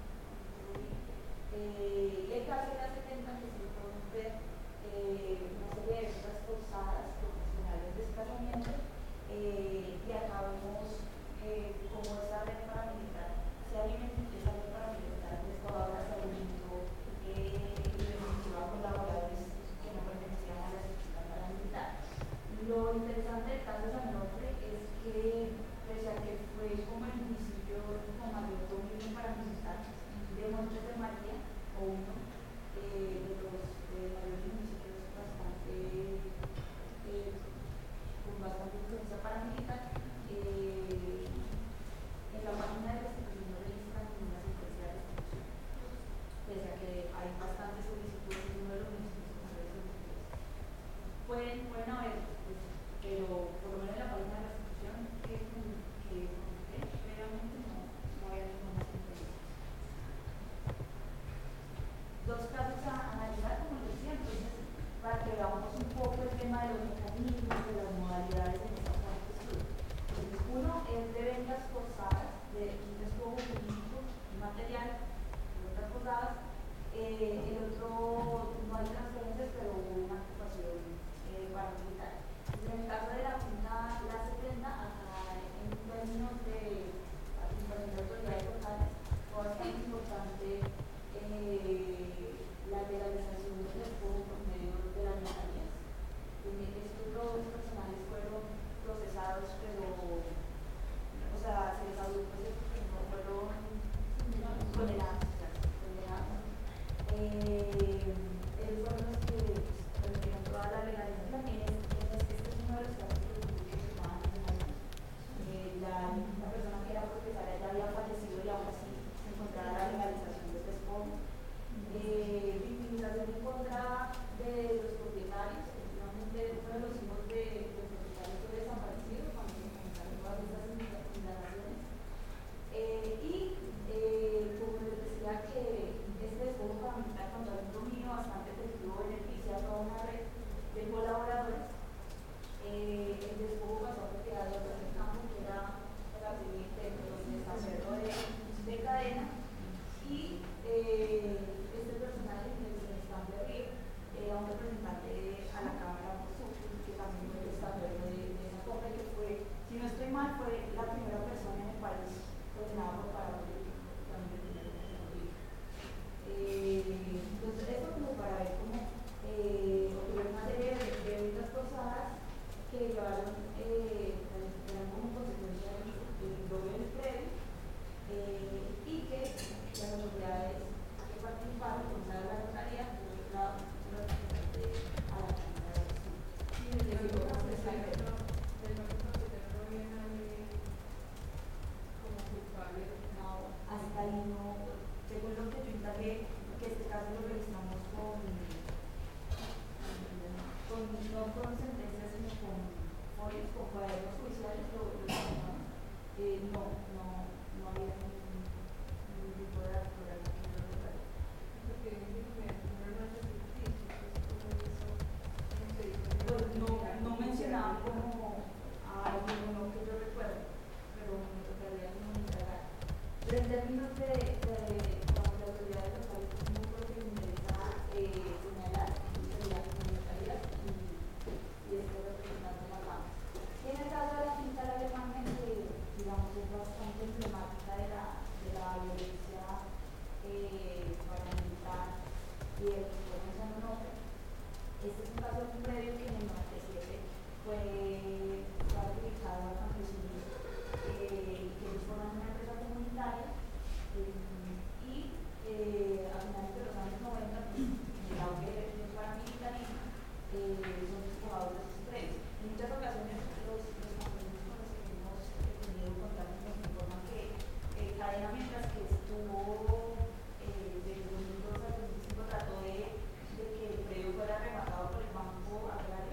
Y el caso de la 70 que se produce una serie de ventas forzadas profesionales de desplazamiento y acabamos como esa red paramilitar se alimenta, esa red paramilitar ahora se alimentó y benefició a colaboradores que no pertenecían a la estructura paramilitar. Lo interesante del caso de San Onofre es que, pese a que fue como el municipio con mayor dominio paramilitar de Montes de María, o uno de los mayores municipios con bastante influencia paramilitar, en la página de restitución no registran ninguna sentencia de restitución, pese a que hay bastantes solicitudes en uno de los municipios con mayores solicitudes. Pueden haber, pues, pero por lo menos en la página de restitución que previamente no había ninguna sentencia. Dos casos a analizar, como les decía, entonces, para que veamos un poco el tema de los mecanismos, de las modalidades en esta parte sur. Entonces, uno es de ventas forzadas, de un despojo jurídico y material, de ventas forzadas. El otro, no hay transferencias, pero hubo una ocupación paramilitar. En el caso de la finca La 70, acá en términos de autoridades locales, fue bastante importante la legalización del despojo por medio de las notarías. Estos dos personales fueron procesados, pero, o sea, se les adultó, porque no fueron condenados. Ellos fueron los que permitieron toda la legalización. Este es uno de los casos que se llamaban la persona que era propietaria ya había fallecido y aún así se encontraba la legalización del despojo. Victimización en contra de los propietarios, efectivamente uno de los hijos del propietario fue desaparecido cuando se comenzaron todas estas indagaciones. Como les decía, que este despojo paramilitar, cuando hay un dominio bastante efectivo, beneficia a toda una red de colaboradores. El despojo pasó a propiedad de Alberto Campo, que era la siguiente, de cadena, y este personaje que es el estante Río era un representante a la Cámara por Sur, que también fue el estante de esa compra, que fue, si no estoy mal, fue la primera persona en el país condenada por parar político, también de dinero político. Entonces, esto como para ver cómo ocurrió una serie de ventas forzadas que llevaron, eran como consecuencia del doble del predio, y que las autoridades que participaron con la notaría, por otro lado, se lo representante a la Cámara de Sur. Y desde luego, no había nadie como culpable. No, hasta ahí no, según lo que yo indagué, que este caso lo registramos no con sentencias, sino con folios, con cuadernos judiciales, no había ningún tipo de actora que lo recuerde. Porque normalmente es difícil, Pues no mencionaban como a ninguno que yo recuerdo, pero me tocaría como indagar. Pero en términos de autoridades locales, es un poco lo que me interesa señalar, sería la notaría y este representante de la Cámara. Y en el caso de la finca La Alemania, que digamos es bastante emblemática de la violencia paramilitar y de los pueblos en San Onofre. Este es un caso de un predio que en el 97 fue adjudicado a campesinos que ellos forman una empresa comunitaria y a finales de los años 90, pues, en el auge del paramilitarismo, son despojados de esos predios. En muchas ocasiones los campesinos con los que hemos tenido contacto nos informan que Cadena, mientras que estuvo desde 2002 al 2005, trató de que el predio fuera rematado por el Banco Agrario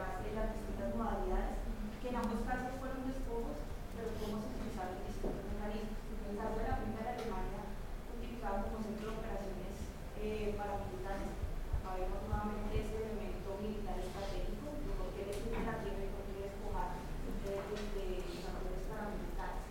enfocar en las distintas modalidades, que en ambos casos fueron despojos, pero cómo se utilizaron distintos mecanismos. En el caso de la primera Alemania, utilizaban como centro de operaciones paramilitares. Acá vemos nuevamente ese elemento militar estratégico, de por qué elegir la tierra y por qué despojar desde los actores paramilitares.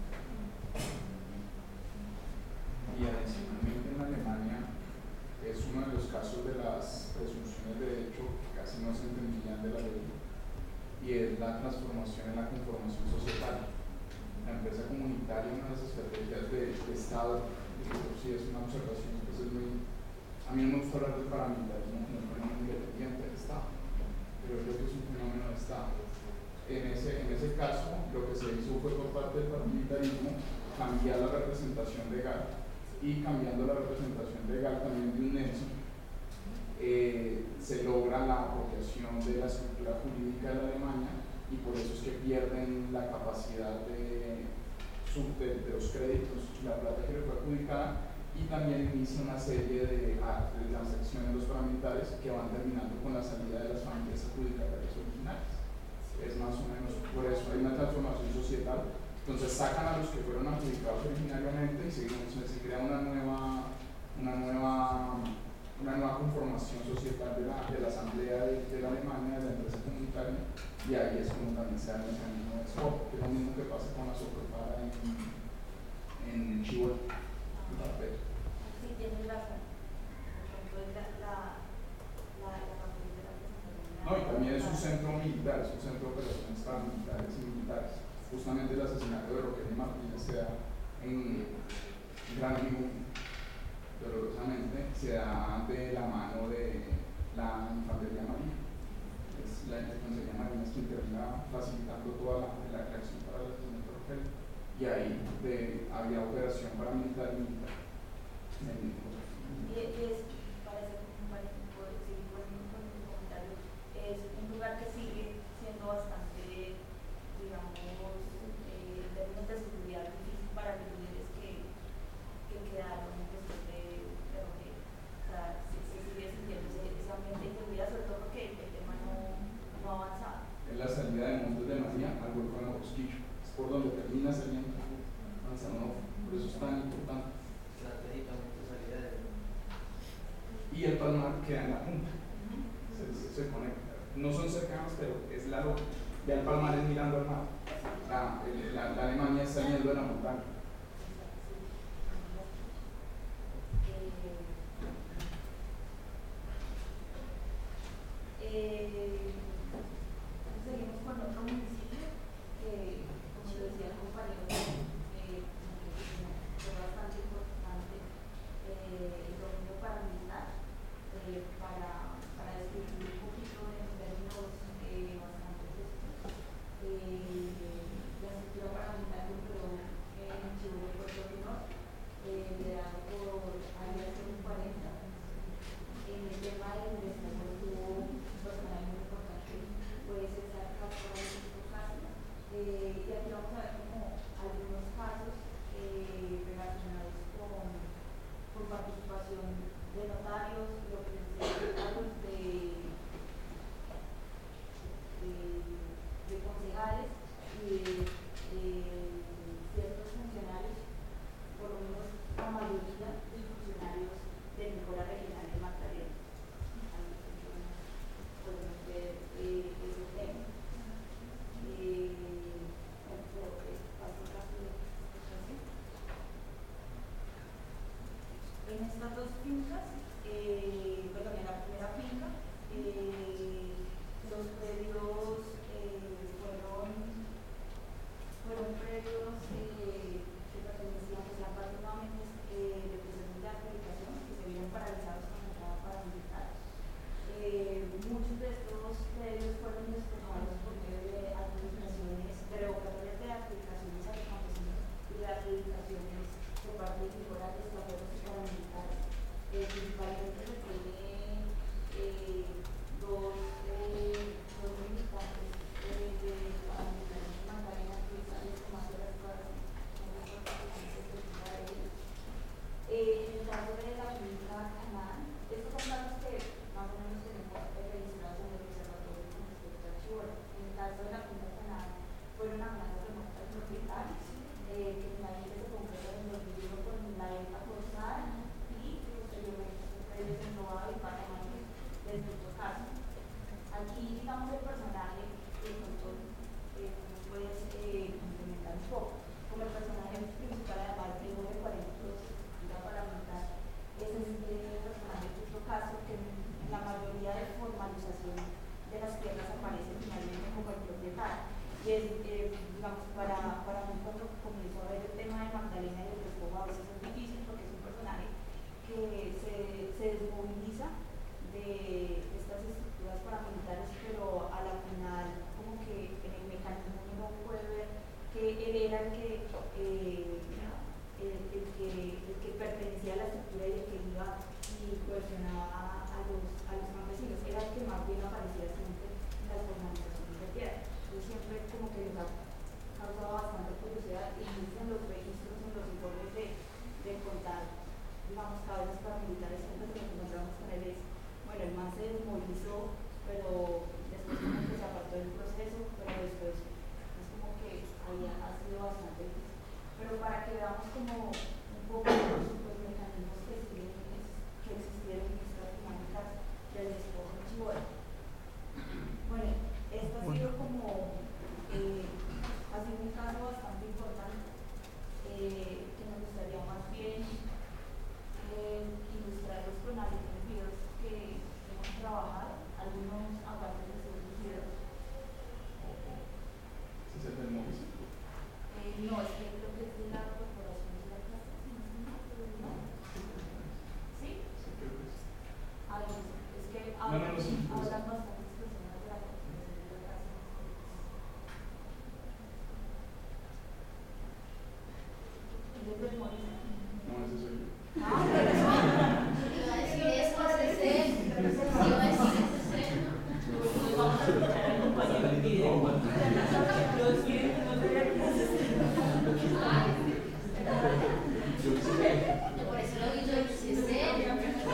Y adicionalmente en Alemania es uno de los casos de las presunciones de derecho que casi no se entendían de la ley, y es la transformación en la conformación societaria. La empresa comunitaria, una de las estrategias de Estado, y que por sí es una observación, pues es muy, a mí no me gusta hablar del paramilitarismo como un fenómeno independiente del Estado, pero creo que es un fenómeno de Estado. En ese caso, lo que se hizo fue por parte del paramilitarismo cambiar la representación legal, y cambiando la representación legal también de un nexo, se logra la apropiación de la estructura jurídica de la Alemania, y por eso es que pierden la capacidad de los créditos, la plata que le fue adjudicada, y también inicia una serie de transacciones de los paramilitares que van terminando con la salida de las familias adjudicatarias originales. Es más o menos por eso hay una transformación societal. Entonces sacan a los que fueron adjudicados originariamente y se crea una nueva conformación societal de la asamblea de la Alemania, de la empresa comunitaria, y ahí es como también se da el mecanismo de swap, que es lo mismo que pasa con la sobrepara en Chihuahua, en Papel. Sí, tienes razón. Entonces, la capacidad de la No, y también es un centro militar, es un centro de operaciones paramilitares y militares. Justamente el asesinato de Rogelio Martínez se da en Gran Río, dolorosamente, se da de la mano de la Infantería Marina. Es la Infantería Marina quien termina facilitando toda la acción para el asesinato de Rogelio. Y ahí había operación paramilitar y militar. Y es, parece un comentario, es un lugar que sigue siendo bastante, digamos, en términos de seguridad difícil para los líderes que quedaron después de Rogelio. O sea, se sigue sintiendo ese ambiente de inseguridad, sobre todo porque el tema no ha avanzado. Es la salida de Montes de María al volcán de Bosquillo. Es por donde termina saliendo Manzanova. Por eso es tan importante. Estratégicamente salida de... Y el palmar queda en la punta. Se conecta. No son cercanos, pero es la lógica. Ya el palmar es mirando al mar. La Alemania es saliendo de la montaña. Seguimos con otro municipio que, como decía el compañero, fue bastante importante, el dominio paramilitar, para describir un poquito en términos bastante justos. La estructura paramilitar logró pero después como que se apartó del proceso, pero después es como que ha sido bastante difícil. Pero para que veamos como un poco los mecanismos que existieron en estas dinámicas del despojo en Chihuahua. Bueno, esto ha sido como ha sido un caso bastante importante que nos gustaría más bien ilustrarlos con algunos videos que hemos trabajado, algunos avances de sus videos. ¿Sí se ve el móvil? No, es que creo que es de la corporación de la casa, ¿no? ¿Sí? Sí, creo que sí. Es que No, sí, hablan bastantes personas de la corporación de la casa. ¿Es de memoria? No, ese soy yo. Iba a decir eso, ese es él. Iba a decir ese es él. Pues vamos a escuchar al compañero en video. Los clientes no sabían qué hacer. Por eso lo vi yo, si es él.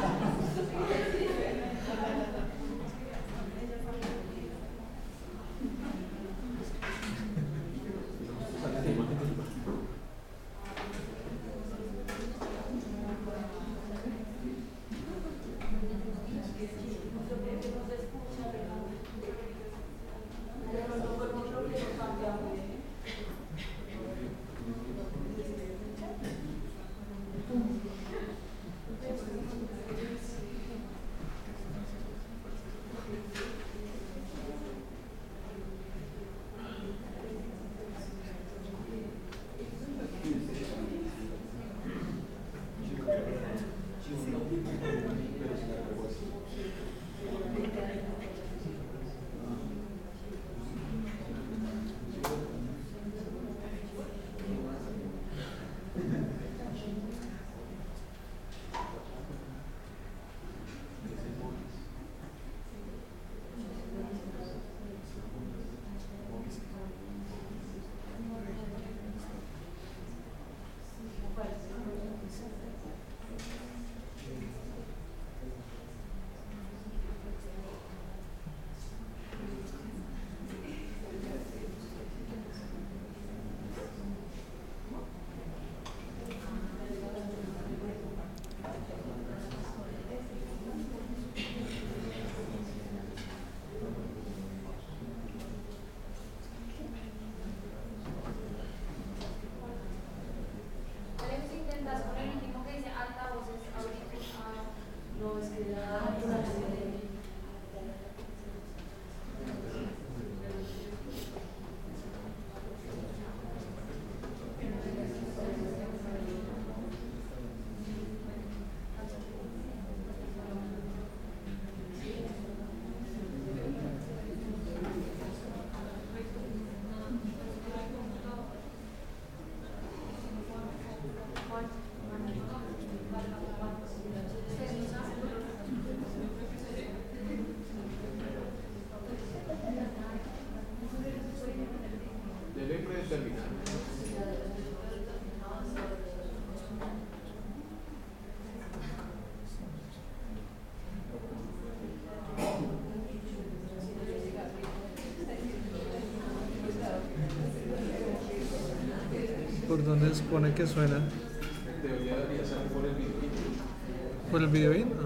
¿Por dónde se supone que suena? Debería salir por el video. ¿Por el videoín? No.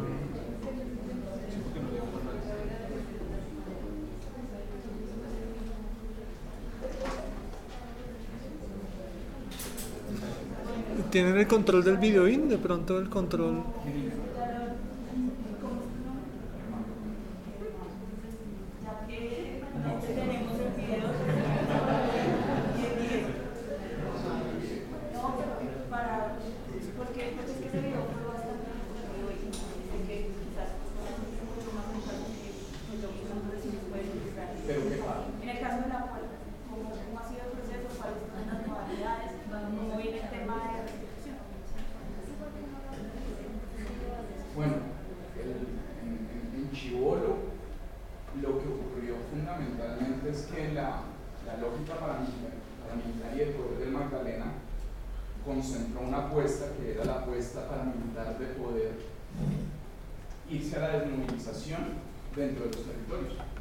Sí, porque no le digo nada. ¿Tienen el control del videoín? De pronto el control. En el caso de la puerta, ¿cómo ha sido el proceso? ¿Cuáles son las modalidades? ¿Cómo viene el tema de restricción? Bueno, en Chibolo lo que ocurrió fundamentalmente es que la lógica paramilitar y el poder del Magdalena concentró una apuesta que era la apuesta paramilitar de poder irse a la desmovilización dentro de los territorios.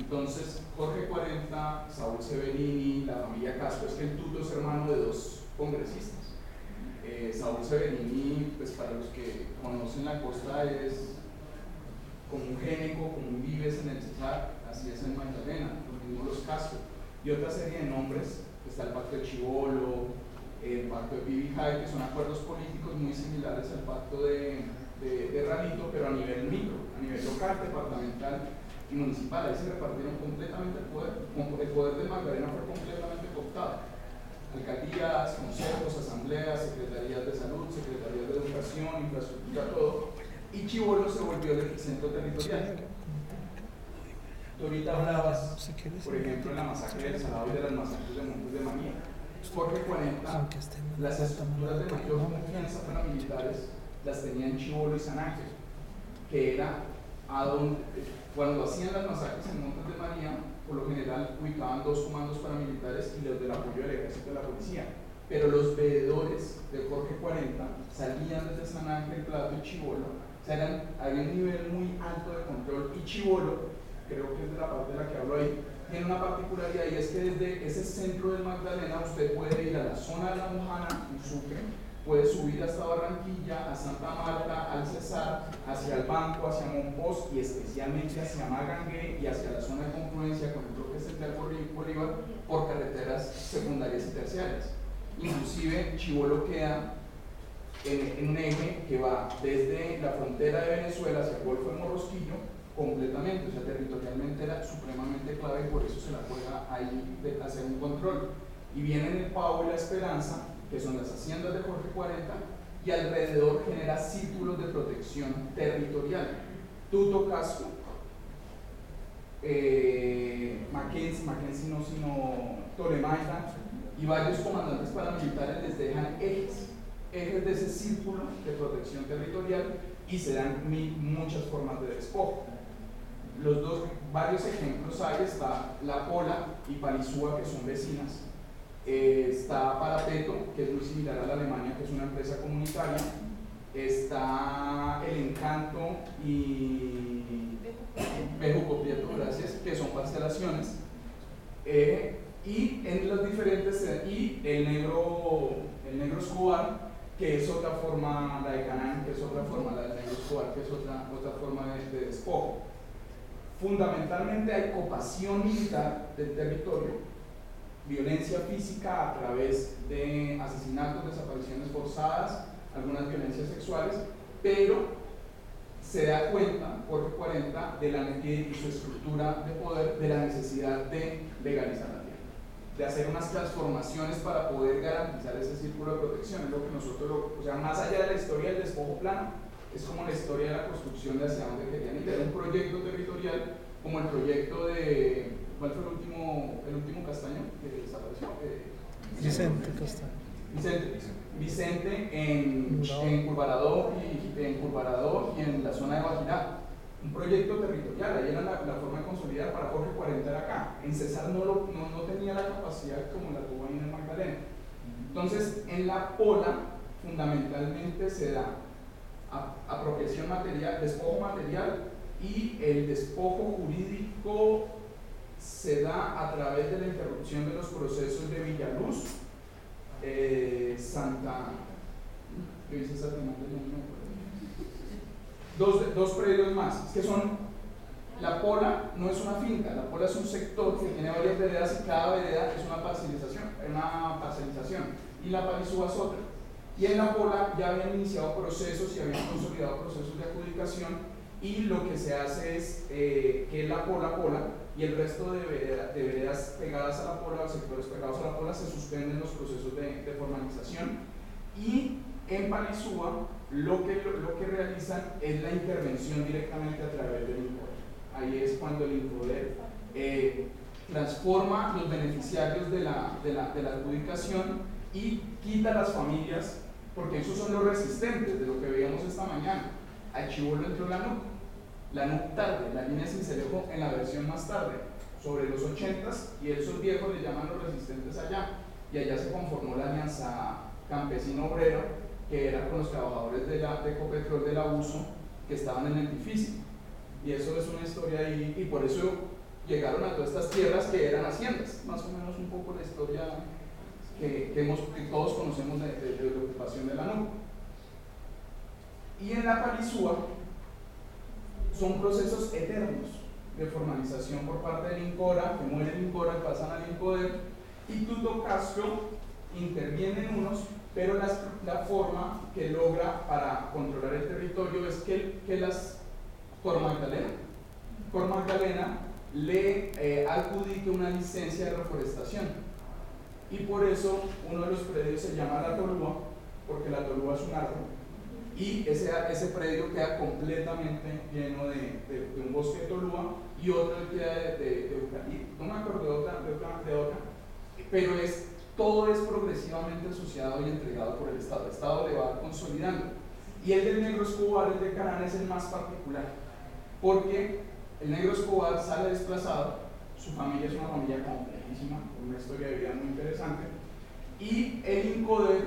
Entonces, Jorge 40, Saúl Severini, la familia Castro, es que el tuto es hermano de dos congresistas. Saúl Severini, pues para los que conocen la costa, es como un Géneco, como un Vives en el Cesar, así es en Magdalena, los mismos los Castro. Y otra serie de nombres, está el Pacto de Chivolo, el Pacto de Pibijay, que son acuerdos políticos muy similares al Pacto de Ralito, pero a nivel micro, a nivel local, departamental y municipal. Ahí se repartieron completamente el poder. El poder de Magdalena fue completamente cooptado. Alcaldías, consejos, asambleas, secretarías de salud, secretarías de educación, infraestructura, todo. Y Chivolo se volvió el centro territorial. Tú ahorita hablabas, por ejemplo, de la masacre del Salado y de las masacres de Montes de María. Jorge 40, las estructuras de mayor confianza para militares las tenían Chivolo y San Ángel, que era a donde, cuando hacían las masacres en Montes de María, por lo general ubicaban dos comandos paramilitares y los del apoyo del ejército y de la policía. Pero los veedores de Jorge 40 salían desde San Ángel, Plato y Chivolo. O sea, había un nivel muy alto de control, y Chivolo, creo que es de la parte de la que hablo ahí, tiene una particularidad, y es que desde ese centro del Magdalena usted puede ir a la zona de La Mojana, en Sucre, puede subir hasta Barranquilla, a Santa Marta, al Cesar, hacia el Banco, hacia Monpós y especialmente hacia Magangué y hacia la zona de confluencia con el bloque central Bolívar por carreteras secundarias y terciarias. Inclusive Chivolo queda en un eje que va desde la frontera de Venezuela hacia el Golfo de Morrosquillo completamente, o sea, territorialmente era supremamente clave, y por eso se la juega ahí de hacer un control. Y vienen el Pavo y la Esperanza, que son las haciendas de Jorge 40, y alrededor genera círculos de protección territorial. Tuto Castro, Mackenzie no, sino Tolemaida, y varios comandantes paramilitares les dejan ejes de ese círculo de protección territorial, y se dan muchas formas de despojo. Varios ejemplos hay, está La Pola y Palizúa, que son vecinas. Está Parapeto, que es muy similar a la Alemania, que es una empresa comunitaria. Está El Encanto y Bejuco Prieto, gracias, que son parcelaciones. Y en los diferentes, y el negro Escobar, que es otra forma, la de Canaán, que es otra forma, la del negro Escobar, que es otra forma de despojo. Fundamentalmente hay cooptación militar del territorio, violencia física a través de asesinatos, desapariciones forzadas, algunas violencias sexuales, pero se da cuenta, Jorge 40, y su estructura de poder, de la necesidad de legalizar la tierra, de hacer unas transformaciones para poder garantizar ese círculo de protección. Es lo que nosotros, o sea, más allá de la historia del despojo plano, es como la historia de la construcción de hacia dónde querían ir. Era un proyecto territorial, como el proyecto de, ¿cuál fue el último Castaño que desapareció? Vicente Castaño. Vicente en Curvaradó y en la zona de Bajirá. Un proyecto territorial, ahí era la forma de consolidar. Para Jorge 40 era acá. En Cesar no tenía la capacidad como la tuvo ahí en el Magdalena. Entonces, en La Pola, fundamentalmente se da apropiación material, despojo material, y el despojo jurídico se da a través de la interrupción de los procesos de Villaluz, dos predios más, que son, La Pola no es una finca, La Pola es un sector que tiene varias veredas y cada vereda es una parcelización, y La Palizúa es otra. Y en La Pola ya habían iniciado procesos y habían consolidado procesos de adjudicación, y lo que se hace es que La Pola y el resto de veredas pegadas a La Pola, o sectores pegados a La Pola, se suspenden los procesos de formalización, y en Palizúa lo que realizan es la intervención directamente a través del Infoder. Ahí es cuando el Infoder transforma los beneficiarios de la adjudicación y quita a las familias, porque esos son los resistentes de lo que veíamos esta mañana. A Chivolo entró la NUC tarde, la línea Cincelejo en la versión más tarde, sobre los 80s, y esos viejos le llaman los resistentes allá, y allá se conformó la alianza campesino-obrero, que era con los trabajadores de Ecopetrol del abuso que estaban en el difícil. Y eso es una historia ahí, y por eso, llegaron a todas estas tierras que eran haciendas, más o menos un poco la historia que todos conocemos de la ocupación de la Nuco. Y en la Palizúa son procesos eternos de formalización por parte del INCORA, que muere el INCORA y pasan al INCODER, y Tuto Castro interviene en unos, pero la forma que logra para controlar el territorio es que las Cor Magdalena le adjudique una licencia de reforestación. Y por eso uno de los predios se llama La Tolúa, porque la Tolúa es un árbol, y ese predio queda completamente lleno de un bosque de Tolúa, y otro queda de eucalipto, no me acuerdo de otra, pero todo es progresivamente asociado y entregado por el Estado le va consolidando. Y el del Negro Escobar, el de Carán, es el más particular, porque el Negro Escobar sale desplazado, su familia es una familia complejísima, con una historia de vida muy interesante, y el INCODER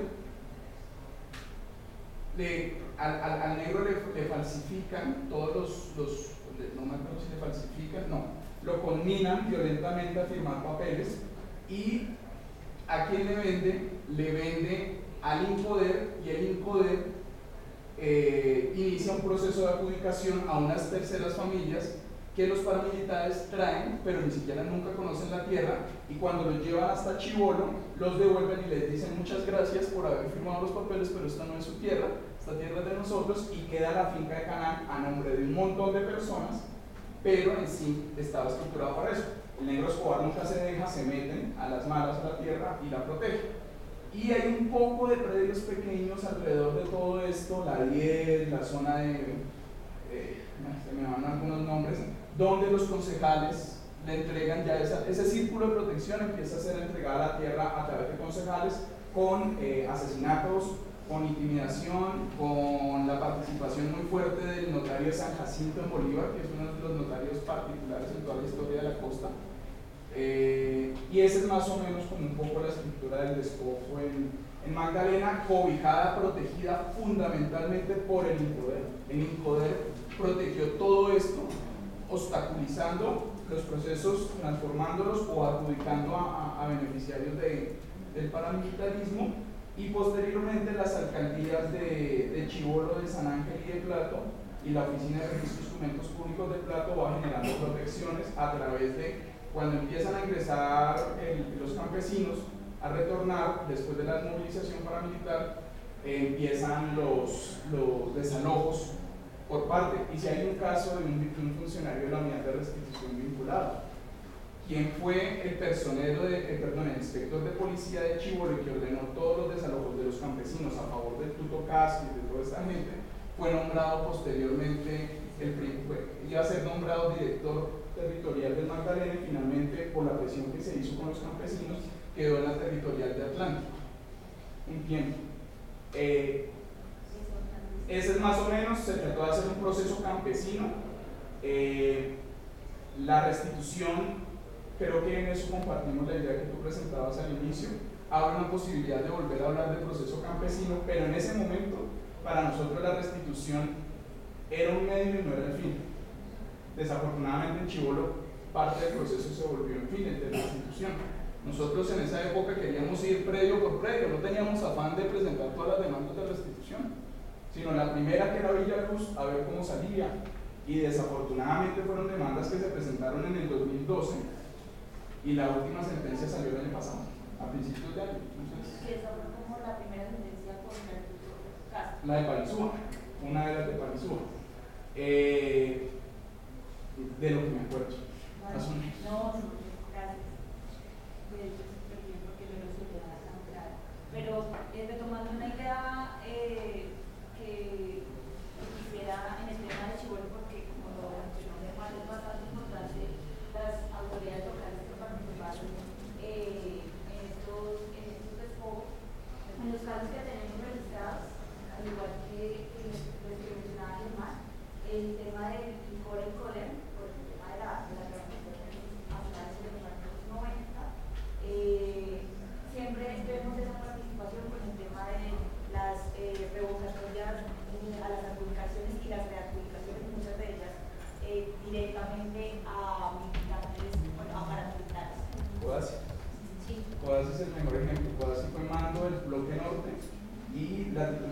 al negro le falsifican todos no me acuerdo si le falsifican, no, lo conminan violentamente a firmar papeles, y ¿a quién le vende? Le vende al INCODER, y el INCODER inicia un proceso de adjudicación a unas terceras familias que los paramilitares traen, pero ni siquiera nunca conocen la tierra, y cuando los llevan hasta Chibolo, los devuelven y les dicen muchas gracias por haber firmado los papeles, pero esta no es su tierra, esta tierra es de nosotros, y queda la finca de Canán a nombre de un montón de personas, pero en sí estaba estructurado para eso. El Negro Escobar nunca se deja, se meten a las malas a la tierra y la protege. Y hay un poco de predios pequeños alrededor de todo esto, la 10, la zona de, se me van algunos nombres, donde los concejales le entregan ya ese círculo de protección, empieza a ser entregada la tierra a través de concejales con asesinatos, con intimidación, con la participación muy fuerte del notario de San Jacinto en Bolívar, que es uno de los notarios particulares en toda la historia de la costa. Y esa es más o menos como un poco la estructura del despojo en Magdalena, cobijada, protegida fundamentalmente por el INCODER. El INCODER protegió todo esto, obstaculizando los procesos, transformándolos o adjudicando a beneficiarios del paramilitarismo, y posteriormente las alcaldías de Chibolo, de San Ángel y de Plato, y la Oficina de Registro de Instrumentos Públicos de Plato va generando protecciones a través de cuando empiezan a ingresar los campesinos a retornar después de la movilización paramilitar, empiezan los desalojos por parte, y si hay un caso de un funcionario de la unidad de restitución vinculado, quien fue el personero el inspector de policía de Chibolo, que ordenó todos los desalojos de los campesinos a favor del Tuto Castro y de toda esta gente, fue nombrado posteriormente, iba a ser nombrado director territorial del Magdalena, y finalmente por la presión que se hizo con los campesinos quedó en la territorial de Atlántico un tiempo. Ese es más o menos, se trató de hacer un proceso campesino. La restitución, creo que en eso compartimos la idea que tú presentabas al inicio, abre una posibilidad de volver a hablar del proceso campesino, pero en ese momento para nosotros la restitución era un medio y no era el fin. Desafortunadamente en Chibolo parte del proceso se volvió en fin, el de la restitución. Nosotros en esa época queríamos ir predio por predio, no teníamos afán de presentar todas las demandas de restitución, sino la primera, que era Villaluz, a ver cómo salía, y desafortunadamente fueron demandas que se presentaron en el 2012, y la última sentencia salió el año pasado, a principios de año. Entonces, y esa fue como la primera sentencia contra el caso. la de Palizúa, una de las de Palizúa, de lo que me acuerdo. Vale. No, gracias. Porque no lo supe tan claro. Pero retomando una idea que quisiera en el tema de Chibolo, porque como lo mencionó Germán, es bastante importante las autoridades locales que participaron en estos despojos. En los casos que tenemos registrados, al igual que los que mencionaba Germán, el tema del INCODER, por el tema de la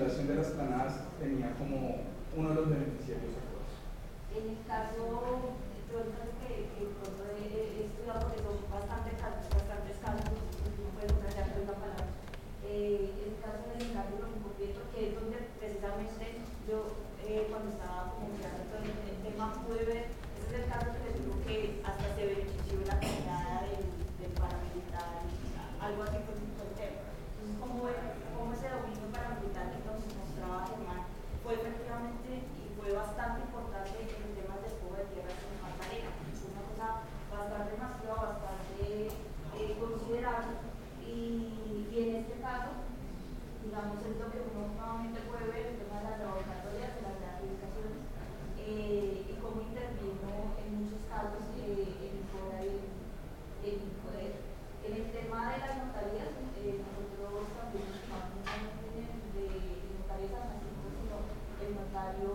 anulación de las planadas tenía como uno de los beneficiarios actuales. En el caso, yo el caso que he estudiado, porque son bastantes casos, no puedo pronunciar la palabra. El caso del encargo de los incompletos, que es donde precisamente yo, cuando estaba como mirando todo el tema, pude ver, ese es el caso que les digo que hasta se benefició la comunidad del paramilitar, algo así fue el tema. Entonces, como ese dominio paramilitar que nos mostraba Germán fue efectivamente y fue bastante importante en temas de fuego de tierras en Magdalena. Es una cosa bastante masiva, bastante considerable. Y en este caso, digamos, es lo que uno nuevamente puede ver, el tema de las revocatorias, de las gratificaciones, y cómo intervino en muchos casos el poder. En el tema de las notarías, nosotros también nos sumamos no solamente de notarias San Francisco, sino el notario,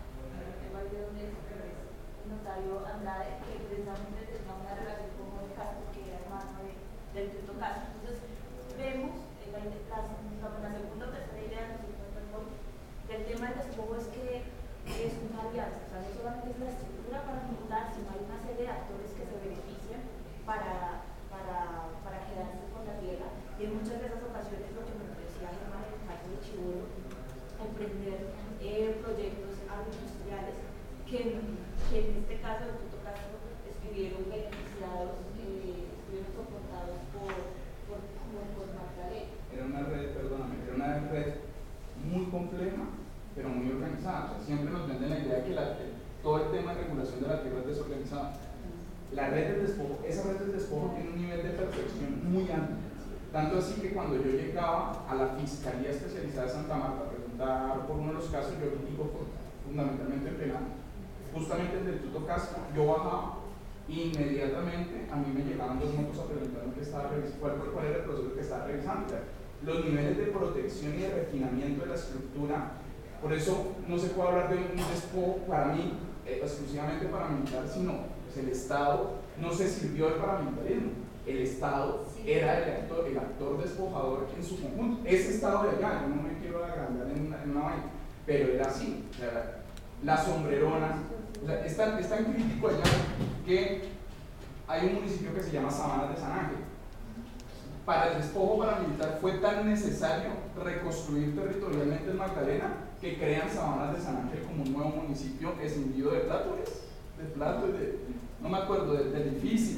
el notario Andrade, que precisamente tenía una relación con el caso, que era hermano del Tuto Castro. Entonces, vemos la segunda o tercera idea del tema del despojo es que es una alianza, o sea, no solamente es la estructura paramilitar, sino hay una serie de actores que se benefician para quedarse con la tierra, y en muchas de esas ocasiones lo que me decía Germán en el caso de Chibolo, emprender proyectos agroindustriales que en este caso de Tuto Castro estuvieron beneficiados, estuvieron soportados por Magdalena. Era una red muy compleja, pero muy organizada. O sea, siempre nos venden la idea de que todo el tema de regulación de la tierra es desorganizado. La red del despojo, esa red del despojo tiene un nivel de perfección muy alto. Tanto así que cuando yo llegaba a la Fiscalía Especializada de Santa Marta a preguntar por uno de los casos, yo litigo fundamentalmente en penal, justamente el del Tuto Castro, yo bajaba e inmediatamente a mí me llegaban 2 motos a preguntarme qué estaba revisando, cuál era el proceso que estaba revisando. Los niveles de protección y de refinamiento de la estructura. Por eso no se puede hablar de un despojo para mí exclusivamente paramilitar, sino pues el Estado no se sirvió del paramilitarismo. El Estado era el actor despojador en su conjunto. Ese Estado de allá, yo no me quiero agrandar en una vaina, pero era así. O sea, la sombrerona, o sea, es tan crítico allá que hay un municipio que se llama Sabanas de San Ángel. Para el despojo paramilitar fue tan necesario reconstruir territorialmente el Magdalena que crean Sabanas de San Ángel como un nuevo municipio escindido de Plato y de, no me acuerdo, del difícil,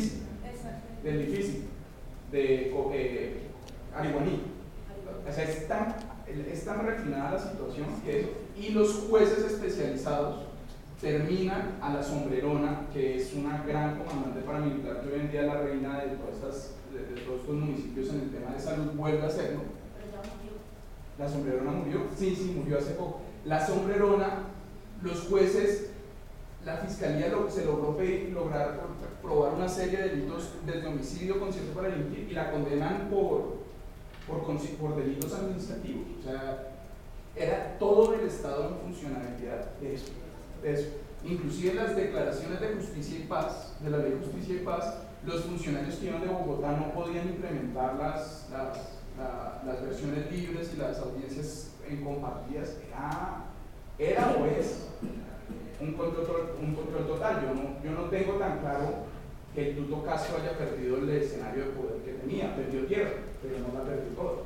de Arihuaní. O sea, es tan refinada la situación que eso, y los jueces especializados terminan a la sombrerona, que es una gran comandante paramilitar que hoy en día es la reina de todos estos municipios en el tema de salud, vuelve a hacerlo. La sombrerona murió, sí, murió hace poco. La sombrerona, los jueces, la fiscalía se logró probar una serie de delitos desde homicidio, concierto para delinquir, y la condenan por delitos administrativos. O sea, era todo el Estado en funcionalidad de eso. Inclusive las declaraciones de justicia y paz, de la ley de justicia y paz, los funcionarios que iban de Bogotá no podían implementar las versiones libres y las audiencias compartidas. Era o es un control total. Yo no tengo tan claro que el Tuto Castro haya perdido el escenario de poder que tenía. Perdió tierra, pero no la perdió todo.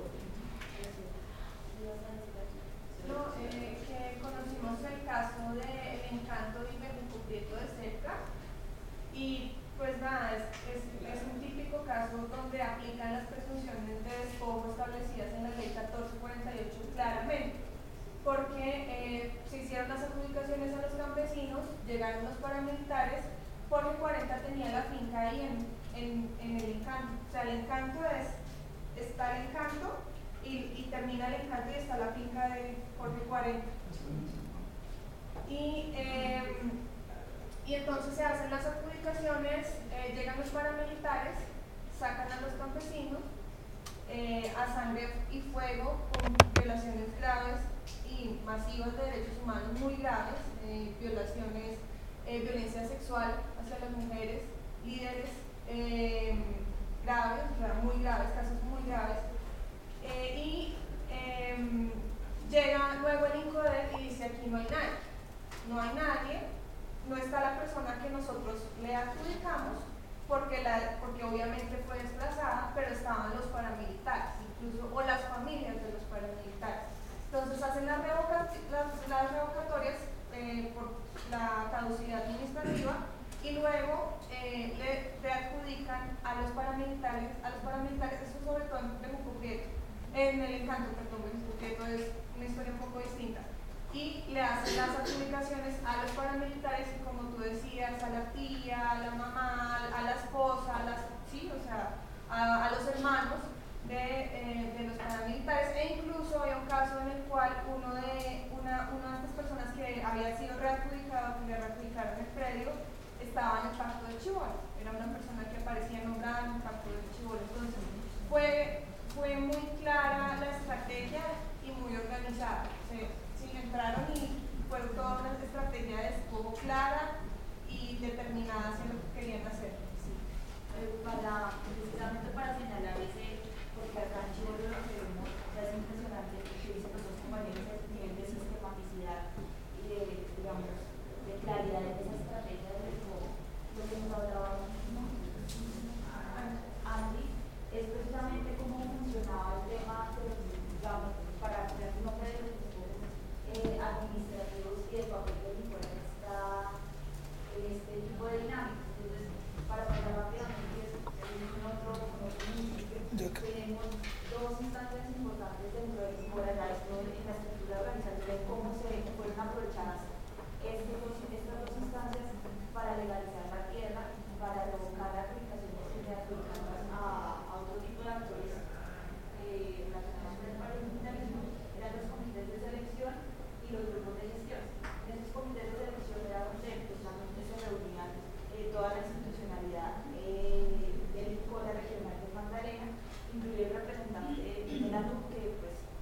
Que conocimos el caso del Encanto y Bejuco Prieto de cerca, y pues nada, es un típico caso donde aplican las presunciones de despojo establecidas en la ley 1448 claramente, porque se hicieron las adjudicaciones a los campesinos, llegaron los paramilitares, Jorge 40 tenía la finca ahí en el Encanto. O sea, el Encanto está el Encanto y termina el Encanto y está la finca de Jorge 40. Y entonces se hacen las adjudicaciones, llegan los paramilitares, sacan a los campesinos a sangre y fuego con violaciones graves y masivas de derechos humanos muy graves, violaciones, violencia sexual hacia las mujeres, líderes graves, o sea, muy graves, casos muy graves, porque obviamente fue desplazada, pero estaban los paramilitares, incluso, o las familias de los paramilitares. Entonces hacen las revocatorias por la caducidad administrativa y luego le adjudican a los paramilitares, eso sobre todo en Bejuco Prieto, en el Encanto, perdón, Bejuco Prieto es una historia un poco distinta. Y le hacen las adjudicaciones a los paramilitares, y como tú decías, a la tía, a la mamá, a la esposa, a los hermanos de los paramilitares, e incluso hay un caso en el cual una de estas personas que había sido readjudicado, que le readjudicaron el predio, estaba en el pacto de Chibolo, era una persona que aparecía nombrada en el pacto de Chibolo. Entonces fue muy clara la estrategia y muy organizada. Entraron y fue toda una estrategia de despojo clara y determinada hacia lo que querían hacer. Sí. Precisamente para señalar ese, porque acá en Chile lo que vemos es impresionante, que dicen los dos compañeros, el nivel de sistematicidad y de, digamos, de claridad en esa estrategia de despojo. Lo que nos hablaba Andy es precisamente cómo funcionaba el tema de los, digamos, para crear un nombre de los administrativos y el papel del informe está en este tipo de dinámicas. Entonces, para pasar rápidamente, en otro municipio, tenemos dos instancias importantes dentro del en la estructura organizativa de cómo se fueron aprovechadas estas dos instancias para legalizar la tierra, para revocar la aplicación de adjudicadas a otro tipo de actores relacionados con el paramilitarismo, eran los comités de selección y los grupos de gestión. En estos comités de selección era donde precisamente se reunían toda la institucionalidad del CORA regional de Magdalena, incluye el representante de la NUC, que pues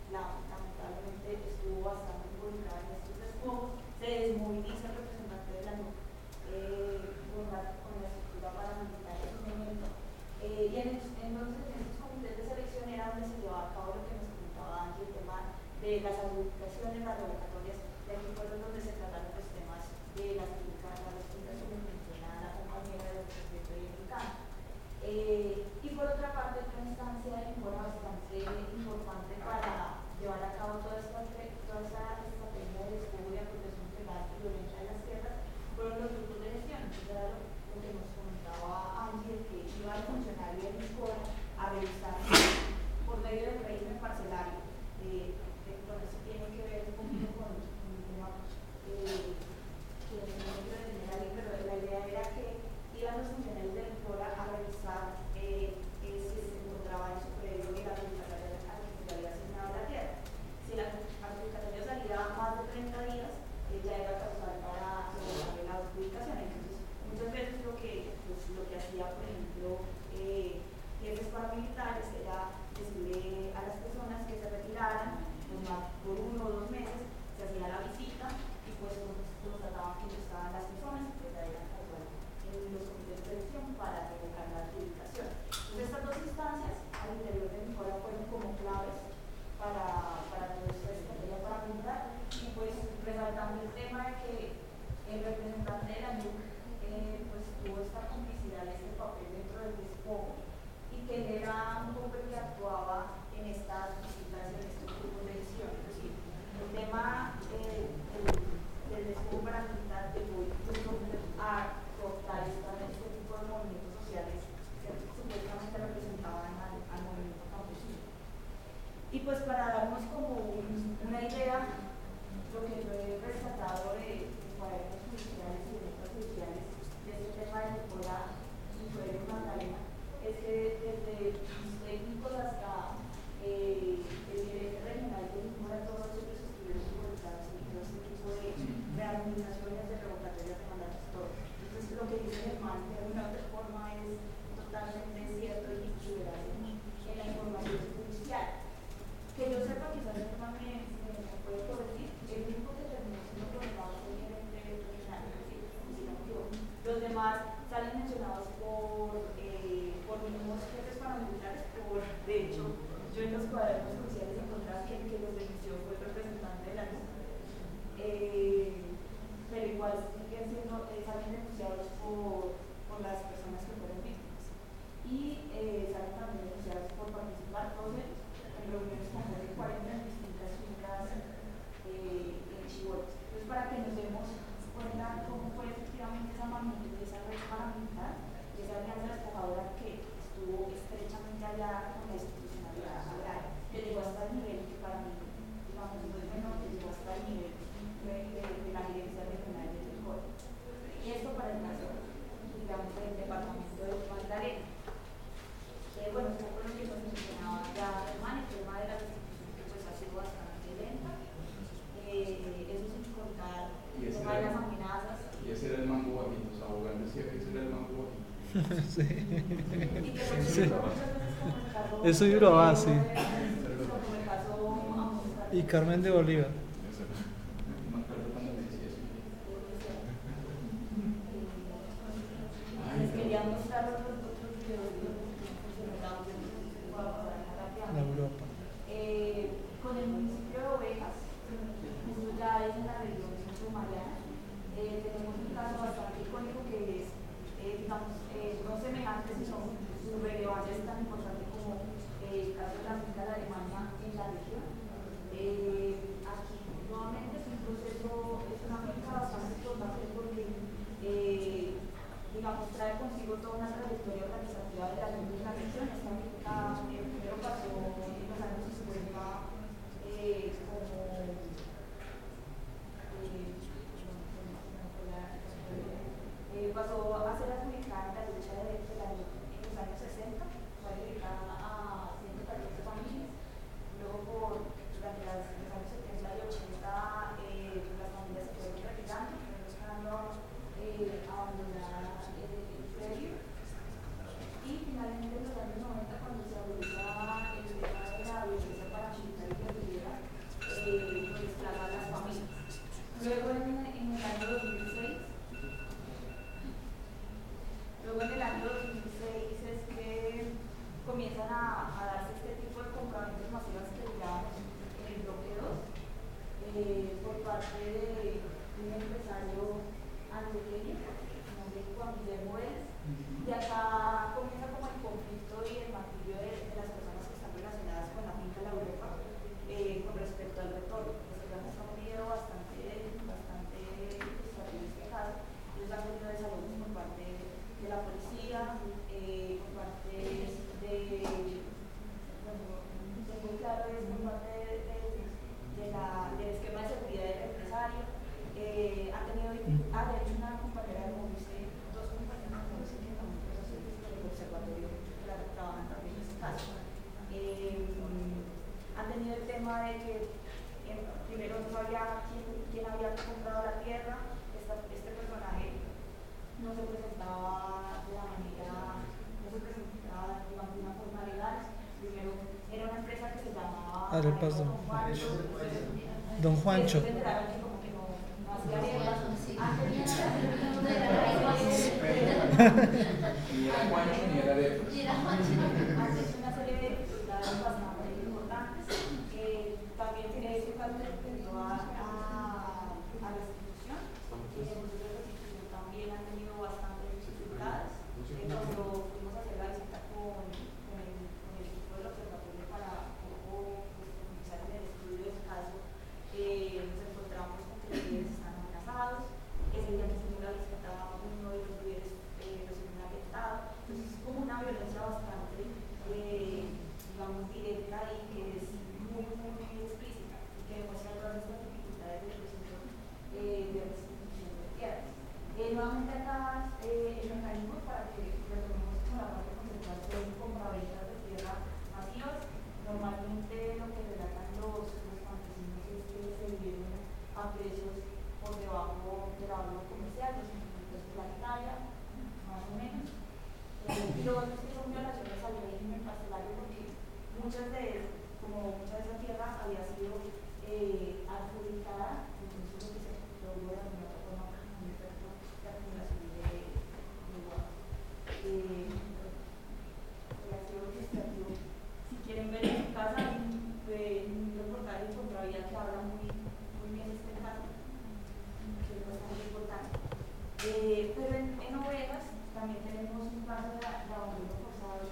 y salen también denunciados por participar todos ellos en reuniones con más de 40 en distintas fincas en Chihuahua. Entonces, para que nos demos cuenta cómo fue efectivamente esa magnitud de esa red paramilitar, esa alianza despojadora que estuvo estrechamente allá con la institucionalidad agraria, que llegó hasta el nivel que para mí, digamos, no es menor, que llegó hasta el nivel de la gerencia regional del Licor. Y esto para el caso, digamos, del departamento de Magdalena. Bueno, un poco lo que nos mencionaba ya Germán, el tema de la distribución que pues ha sido bastante lenta. Eso sin contar el tema de las amenazas. Y ese era el mango bajito, o sea, Bogán decía que ese era el mango bajito. Sí. Y que Sí. muchas veces como el caso Eso y Urabá, sí. como el caso Y Carmen de Bolívar. No me acuerdo cuando me decía eso. les quería mostrar otros videos que me daban rápidamente. La Europa. Con el municipio de Ovejas, eso ya es en la región submariana, tenemos un caso bastante icónico que es, digamos, no semejante, sino su relevancia es tan importante como el caso de la finca de Alemania en la región. Aquí nuevamente es un proceso, es una finca bastante importante porque digamos, trae consigo toda una trayectoria organizativa de la gente en la región. Esta finca primero pasó en los años 50 pasó a ser adjudicada en la lucha de en los años 60, fue dedicada a 114 familias. Luego, durante los años 70 y 80, las familias se fueron retirando, fueron buscando abandonar el predio. Y finalmente, en los años 90, cuando se aboliza el tema de la violencia paramilitar y guerrillera, desplazan las familias. Luego, en el año 2006, es que comienzan a darse este tipo de compraventas masivas que llamamos en el bloque 2 por parte de un empresario antioqueño, su nombre es Juan Guillermo Vélez. Y acá comienza como el conflicto y el martirio de las personas que están relacionadas con la finca La Europa con respecto al retorno. Les hemos un video bastante despejado. Ellos han tenido desarrollos por parte de la policía, por parte muy claro es por parte del esquema de seguridad del empresario. Ha tenido de hecho una compañera de Movice, dos compañeras de Movice que también del observatorio trabajan también en este caso. Han tenido el tema de que primero no sabía quién había comprado la tierra. Este personaje no se presentaba de la manera, no se presentaba digamos, de una forma legal. Primero era una empresa que se llamaba Don Juancho. Don Juancho. Se enteraron que como que no hacía reglas. Ni era Juancho ni era de Hace una serie de dificultades bastante importantes. También tiene ese caso que enfrentó a la institución. También han tenido bastantes dificultades. Cuando fuimos a hacer la visita con el equipo del observatorio para un poco profundizar en el estudio del caso, nos encontramos con que los líderes están amenazados. Ese día que hicimos la visita, uno de los líderes recibió un atentado. Entonces es como una violencia bastante, digamos, directa y que es muy explícita y que demuestra todas estas dificultades del proceso de restitución de tierras. Nuevamente acá el mecanismo para que retomemos como la parte conceptual son compraventas de tierra masivas. Normalmente lo que relatan los campesinos es que se vendieron a precios por debajo de la valor comercial, 200 pesos la hectárea, más o menos. Y lo otro es que son violaciones al régimen parcelario porque muchas de esa tierra había sido adjudicada, entonces lo que se logró de alguna otra forma un efecto de acumulación de igual. El activo administrativo, si quieren ver en su casa, hay un reportaje de Contravía que habla muy bien de este caso, que es bastante importante. Pero en Ovejas también tenemos un caso de abandono forzado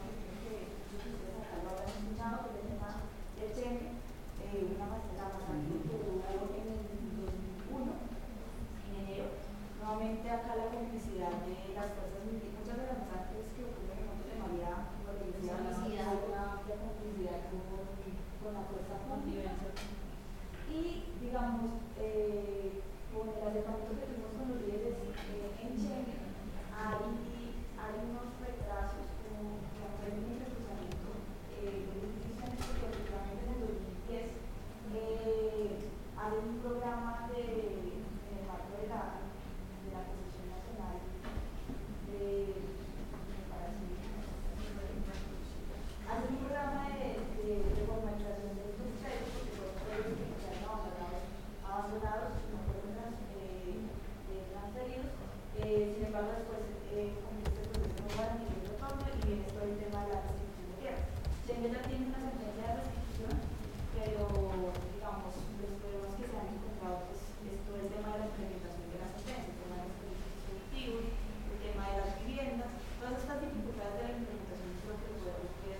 también es todo el tema de la restitución de tierras. Chile ya tiene una sentencia de restitución, pero digamos, los problemas que se han encontrado pues, es todo el tema de la implementación de la sentencia, el tema de los derechos colectivos, el tema de las viviendas, todas estas dificultades de la implementación es lo que podemos ver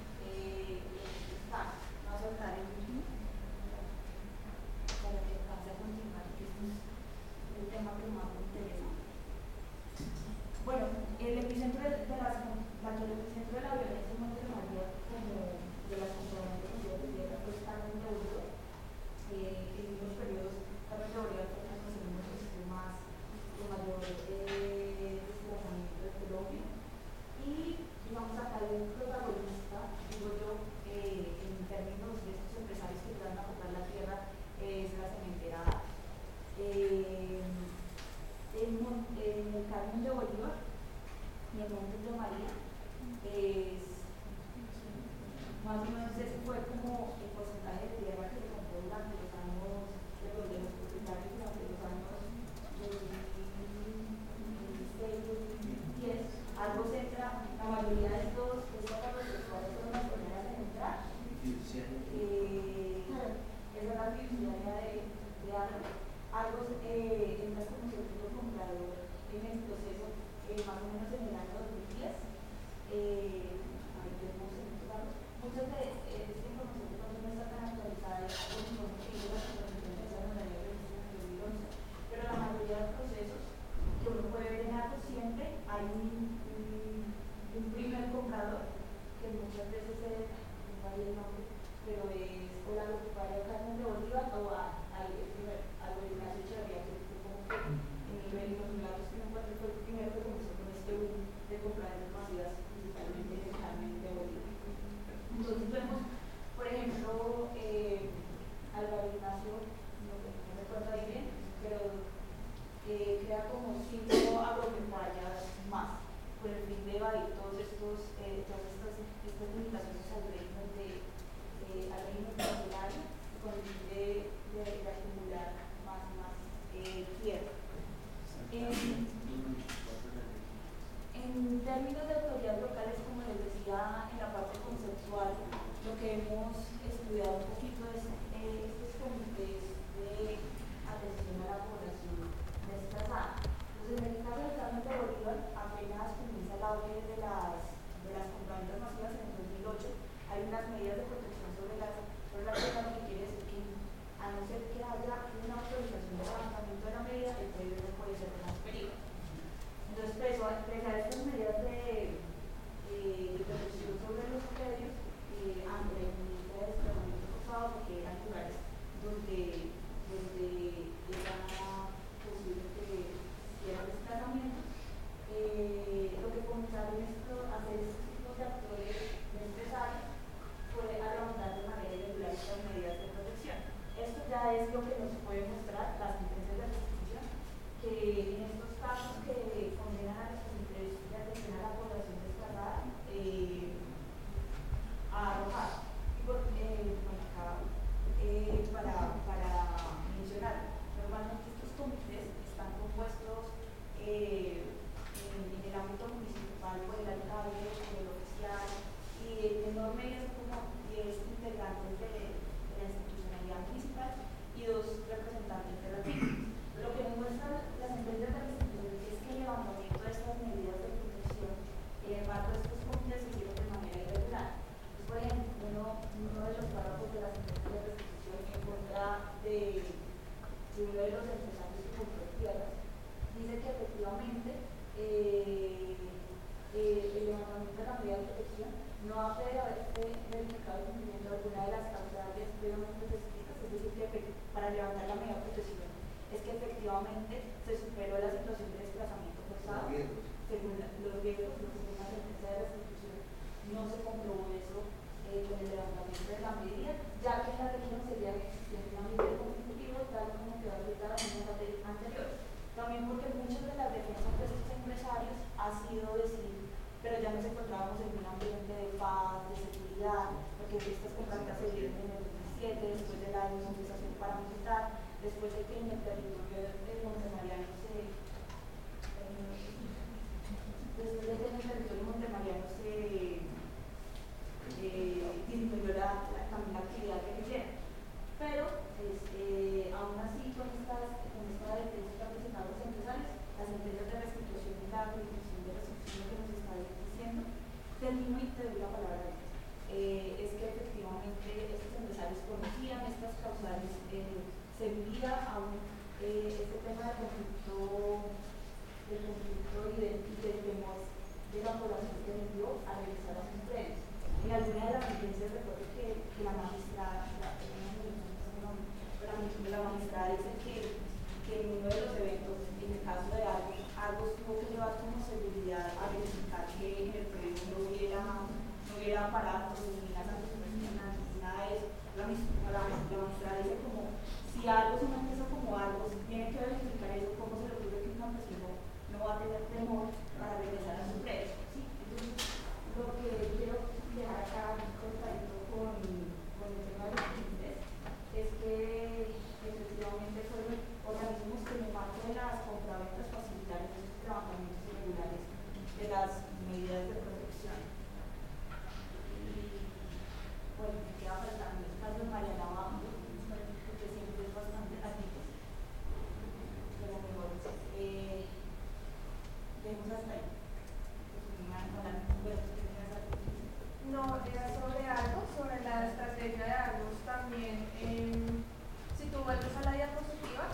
no aceptar para que alcance a continuar, que es el tema que más me interesa. Bueno, el epicentro de la violencia en Monte María, como de las componentes de tierra, pues están en Europa. En unos periodos también de Bolívar fue una cosa más de mayor desplazamiento de Colombia. Y digamos acá hay un protagonista, digo yo, en términos de estos empresarios que tratan de ocupar la tierra, es la cementera. En el Carmen de Bolívar y el Monte de María, es más o menos ese fue como el porcentaje de tierra que se compró durante los años de los propietarios durante los años 2006-2010. Algo se entra, la mayoría de estos sexuales fueron las primeras en entrar. Esa es la fiduciaria de algo entra como segundo comprador en el proceso, más o menos en el año 2010. Muchas de esta información no está tan actualizada, es por que las competencias de la ley de 2011, pero la mayoría de procesos que uno puede ver en algo siempre hay un primer comprador que muchas veces es, no hay el nombre, pero es o la agropecuaria Carmen de Bolívar o el primer, algo de Ignacio Echeverría, que fue como que en los relatos que me encuentro fue el primero que comenzó con este boom de compradores masivas, principalmente en Carmen de Bolívar. Entonces vemos, por ejemplo, Álvaro Ignacio, no me recuerdo bien, pero crea como 5 agropecuarias más, con el fin de evadir todas estas limitaciones al régimen natural, con el fin de acumular más tierra. En términos de autoridades locales, como les decía en la parte conceptual, lo que hemos estudiado un poquito es estos comités de atención a la población desplazada. Entonces, en el caso del Carmen de Bolívar, apenas comienza el auge de las compraventas masivas en el 2008, hay unas medidas de protección sobre la tierra, lo que quiere decir que a no ser que haya una autorización de levantamiento de la medida, el predio no puede ser transferido. Entonces, pese a estas medidas de protección sobre los predios, ante el Ministerio de dice que en uno de los eventos, en el caso de Argos tuvo que llevar como seguridad a verificar que en el predio no hubiera aparatos ni las antipersonales ni nada de eso. La magistrada dice como si Argos es una empresa como Argos, tiene que verificar eso, cómo se le ocurre que un campesino no va a tener temor para regresar a su predio. ¿Sí? Entonces, lo que quiero dejar acá cortadito con el tema de los límites es que efectivamente fueron organismos que en el marco de las compraventas facilitaron esos trabajamientos irregulares de las medidas de protección. Y bueno, me queda faltando el caso de Mariana Abajo, porque siempre es bastante latito, pero mejor dejemos hasta ahí. No, era sobre algo, sobre la estrategia de Argos también. Si tú vuelves a la diapositiva,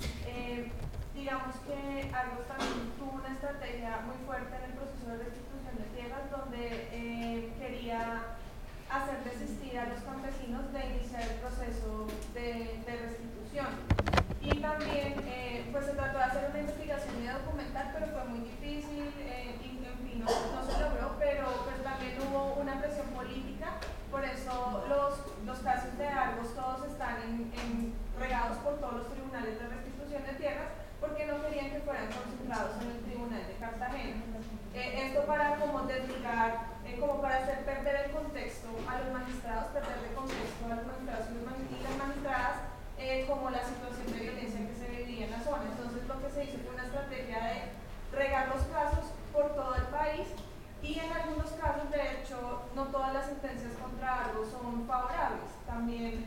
digamos que Argos también tuvo una estrategia muy fuerte en el proceso de restitución de tierras, donde quería hacer desistir a los campesinos de iniciar el proceso de restitución. Y también pues se trató de hacer una investigación y de documentar, pero fue muy difícil, y en fin, no se logró, pero pues también hubo una presión política. Por eso los casos de Argos todos están regados por todos los tribunales de restitución de tierras, porque no querían que fueran concentrados en el tribunal de Cartagena. Esto para como desligar, como para hacer perder el contexto a los magistrados, perder el contexto a los magistrados y las magistradas, como la situación de violencia que se vivía en la zona. Entonces lo que se hizo fue una estrategia de regar los casos por todo el país, y en algunos casos, de hecho, no todas las sentencias contra Argos son favorables. También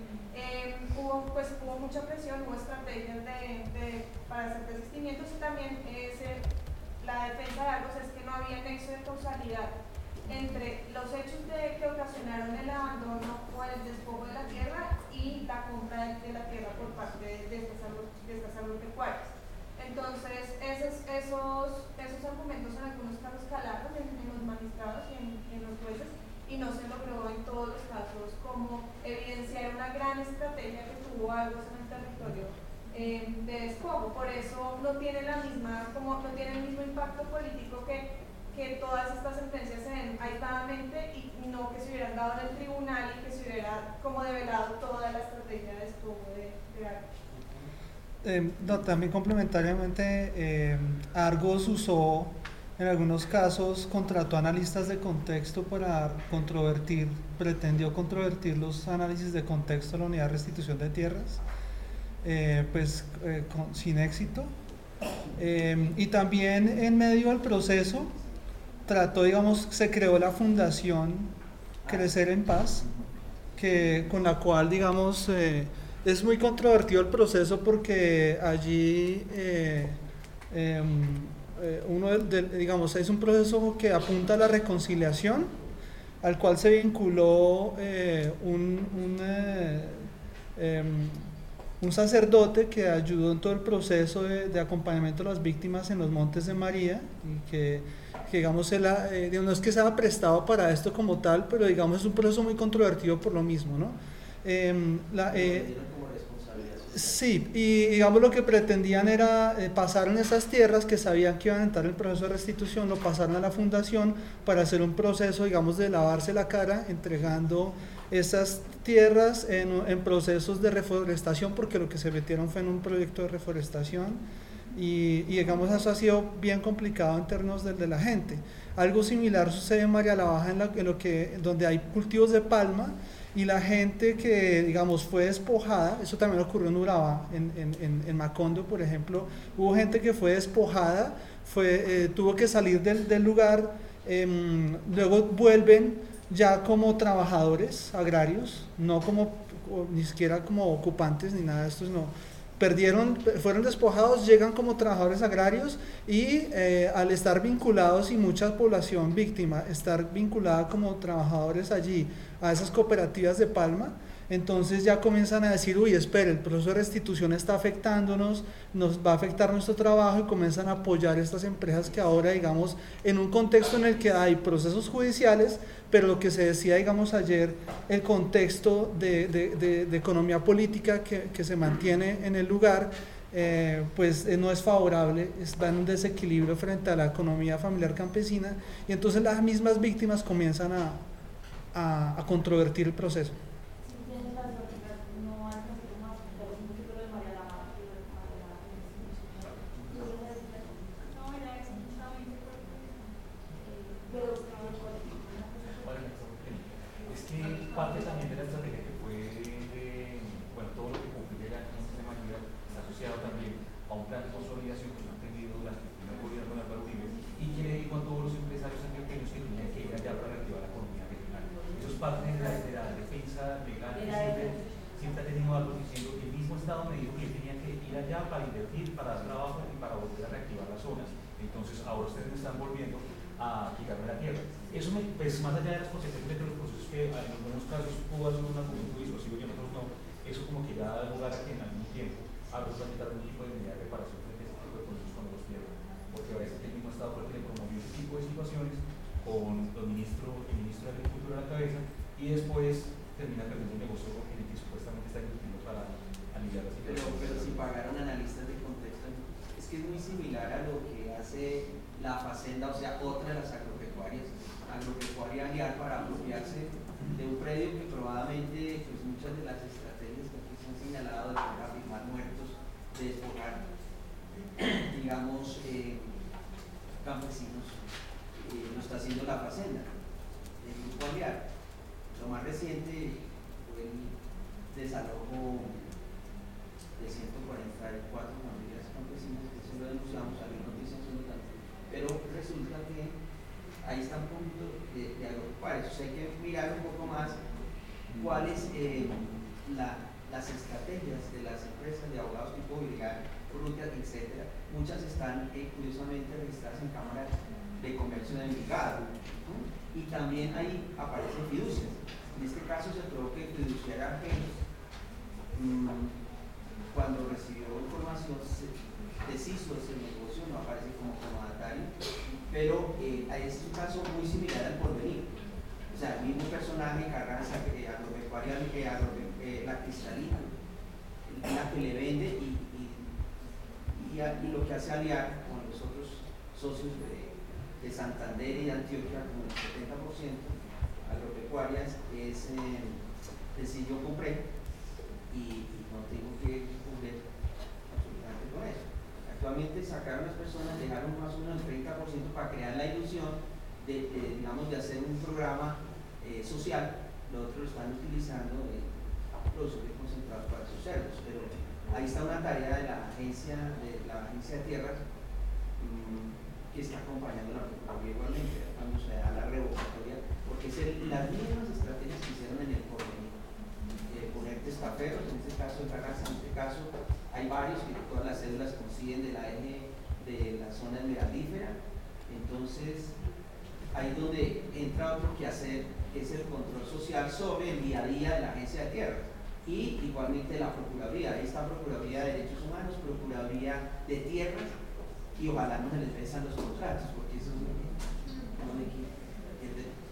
hubo mucha presión, hubo estrategias para hacer desistimientos, y también la defensa de Argos es que no había nexo de causalidad entre los hechos que ocasionaron el abandono o el despojo de la tierra y la compra de la tierra por parte de estas agropecuarias. Entonces, esos argumentos en algunos casos calaron en los magistrados y en los jueces, y no se logró en todos los casos como evidenciar una gran estrategia que tuvo Argos en el territorio de despojo. Por eso no tiene el mismo impacto político que todas estas sentencias se den aisladamente, y no que se hubieran dado en el tribunal y que se hubiera como develado toda la estrategia de despojo de Argos. No, también complementariamente, Argos usó, en algunos casos, contrató analistas de contexto para pretendió controvertir los análisis de contexto de la unidad de restitución de tierras, sin éxito. Y también en medio del proceso se creó la fundación Crecer en Paz, con la cual, es muy controvertido el proceso, porque allí es un proceso que apunta a la reconciliación, al cual se vinculó un sacerdote que ayudó en todo el proceso de acompañamiento de las víctimas en los Montes de María, y que no es que sea prestado para esto como tal, pero es un proceso muy controvertido por lo mismo, ¿no? Sí, y lo que pretendían era pasaron esas tierras que sabían que iban a entrar en el proceso de restitución, lo pasaron a la fundación para hacer un proceso, de lavarse la cara, entregando esas tierras en procesos de reforestación, porque lo que se metieron fue en un proyecto de reforestación, y eso ha sido bien complicado en términos de la gente. Algo similar sucede en María la Baja, donde hay cultivos de palma, y la gente que, fue despojada. Eso también ocurrió en Urabá, en Macondo, por ejemplo. Hubo gente que fue despojada, tuvo que salir del lugar, luego vuelven ya como trabajadores agrarios, ni siquiera como ocupantes ni nada de estos, no. Fueron despojados, llegan como trabajadores agrarios, y al estar vinculados, y mucha población víctima estar vinculada como trabajadores allí a esas cooperativas de palma, entonces ya comienzan a decir, uy, espere, el proceso de restitución está afectándonos, nos va a afectar nuestro trabajo, y comienzan a apoyar estas empresas que ahora, digamos, en un contexto en el que hay procesos judiciales, pero lo que se decía, digamos, ayer, el contexto de economía política que se mantiene en el lugar, pues no es favorable, está en un desequilibrio frente a la economía familiar campesina, y entonces las mismas víctimas comienzan a controvertir el proceso. Parte también de la estrategia que fue de, bueno, todo lo que concluye la sistema libre está asociado también a un plan de consolidación que se ha tenido durante el primer gobierno de Álvaro Uribe y que le dijo a todos los empresarios antioqueños que tenían que ir allá para reactivar la economía regional. Eso es parte de la defensa legal que siempre ha tenido algo diciendo que el mismo Estado me dijo que tenía que ir allá para invertir, para dar trabajo y para volver a reactivar las zonas. Entonces ahora ustedes me están volviendo a quitarme la tierra. Eso pues más allá de las consecuencias de los procesos que en algunos casos pudo hacer un argumento disuasivo y en otros no, eso como que ya da lugar a que en algún tiempo habrá que meter algún tipo de medida de reparación frente a este tipo de procesos cuando los pierdan, porque a veces el mismo Estado fue el que le promovió este tipo de situaciones con el ministro de Agricultura a la cabeza y después termina perdiendo un negocio en el que supuestamente está invirtiendo para aliviar la situación. Pero si pagaron analistas de contexto, es que es muy similar a lo que hace la Facenda, o sea, otra de las agropecuaria aliar para apropiarse de un predio que probablemente, pues muchas de las estrategias que aquí se han señalado de poder afirmar muertos, de despojar, digamos, campesinos, lo está haciendo la Facenda, el grupo aliar. Lo más reciente fue el desalojo de 144 familias campesinas, que eso lo denunciamos, había noticias absolutamente, pero resulta que ahí está un punto de agropecuarios. O sea, hay que mirar un poco más cuáles las estrategias de las empresas de abogados tipo Vigal, Frutas, etcétera. Muchas están curiosamente registradas en cámaras de comercio de Envigado, ¿no? Y también ahí aparecen fiducias. En este caso se probó que el fiduciario ajeno, cuando recibió información, se deshizo ese negocio, no aparece como comandatario, pero es un caso muy similar al Porvenir. O sea, el mismo personaje, Carranza, agropecuaria, la cristalina, la que le vende y lo que hace aliar con los otros socios de Santander y de Antioquia, como el 70% agropecuarias, es decir, yo compré y no tengo que cubrir absolutamente con eso. Actualmente sacaron las personas, dejaron más o menos el 30% para crear la ilusión digamos, de hacer un programa social. Lo otro lo están utilizando productores concentrados para sus cerdos, pero ahí está una tarea de la agencia de tierras que está acompañando la Procuraduría igualmente cuando se da la revocatoria, porque es las mismas estrategias que hicieron en el Porvenir, poner testaferros, en este caso en Carranza, en este caso hay varios que todas las cédulas consiguen de la eje de la zona esmeraldífera. Entonces ahí es donde entra otro quehacer, que es el control social sobre el día a día de la agencia de tierras y igualmente la Procuraduría. Ahí está Procuraduría de Derechos Humanos, Procuraduría de Tierras, y ojalá no se les besan los contratos, porque eso no hay que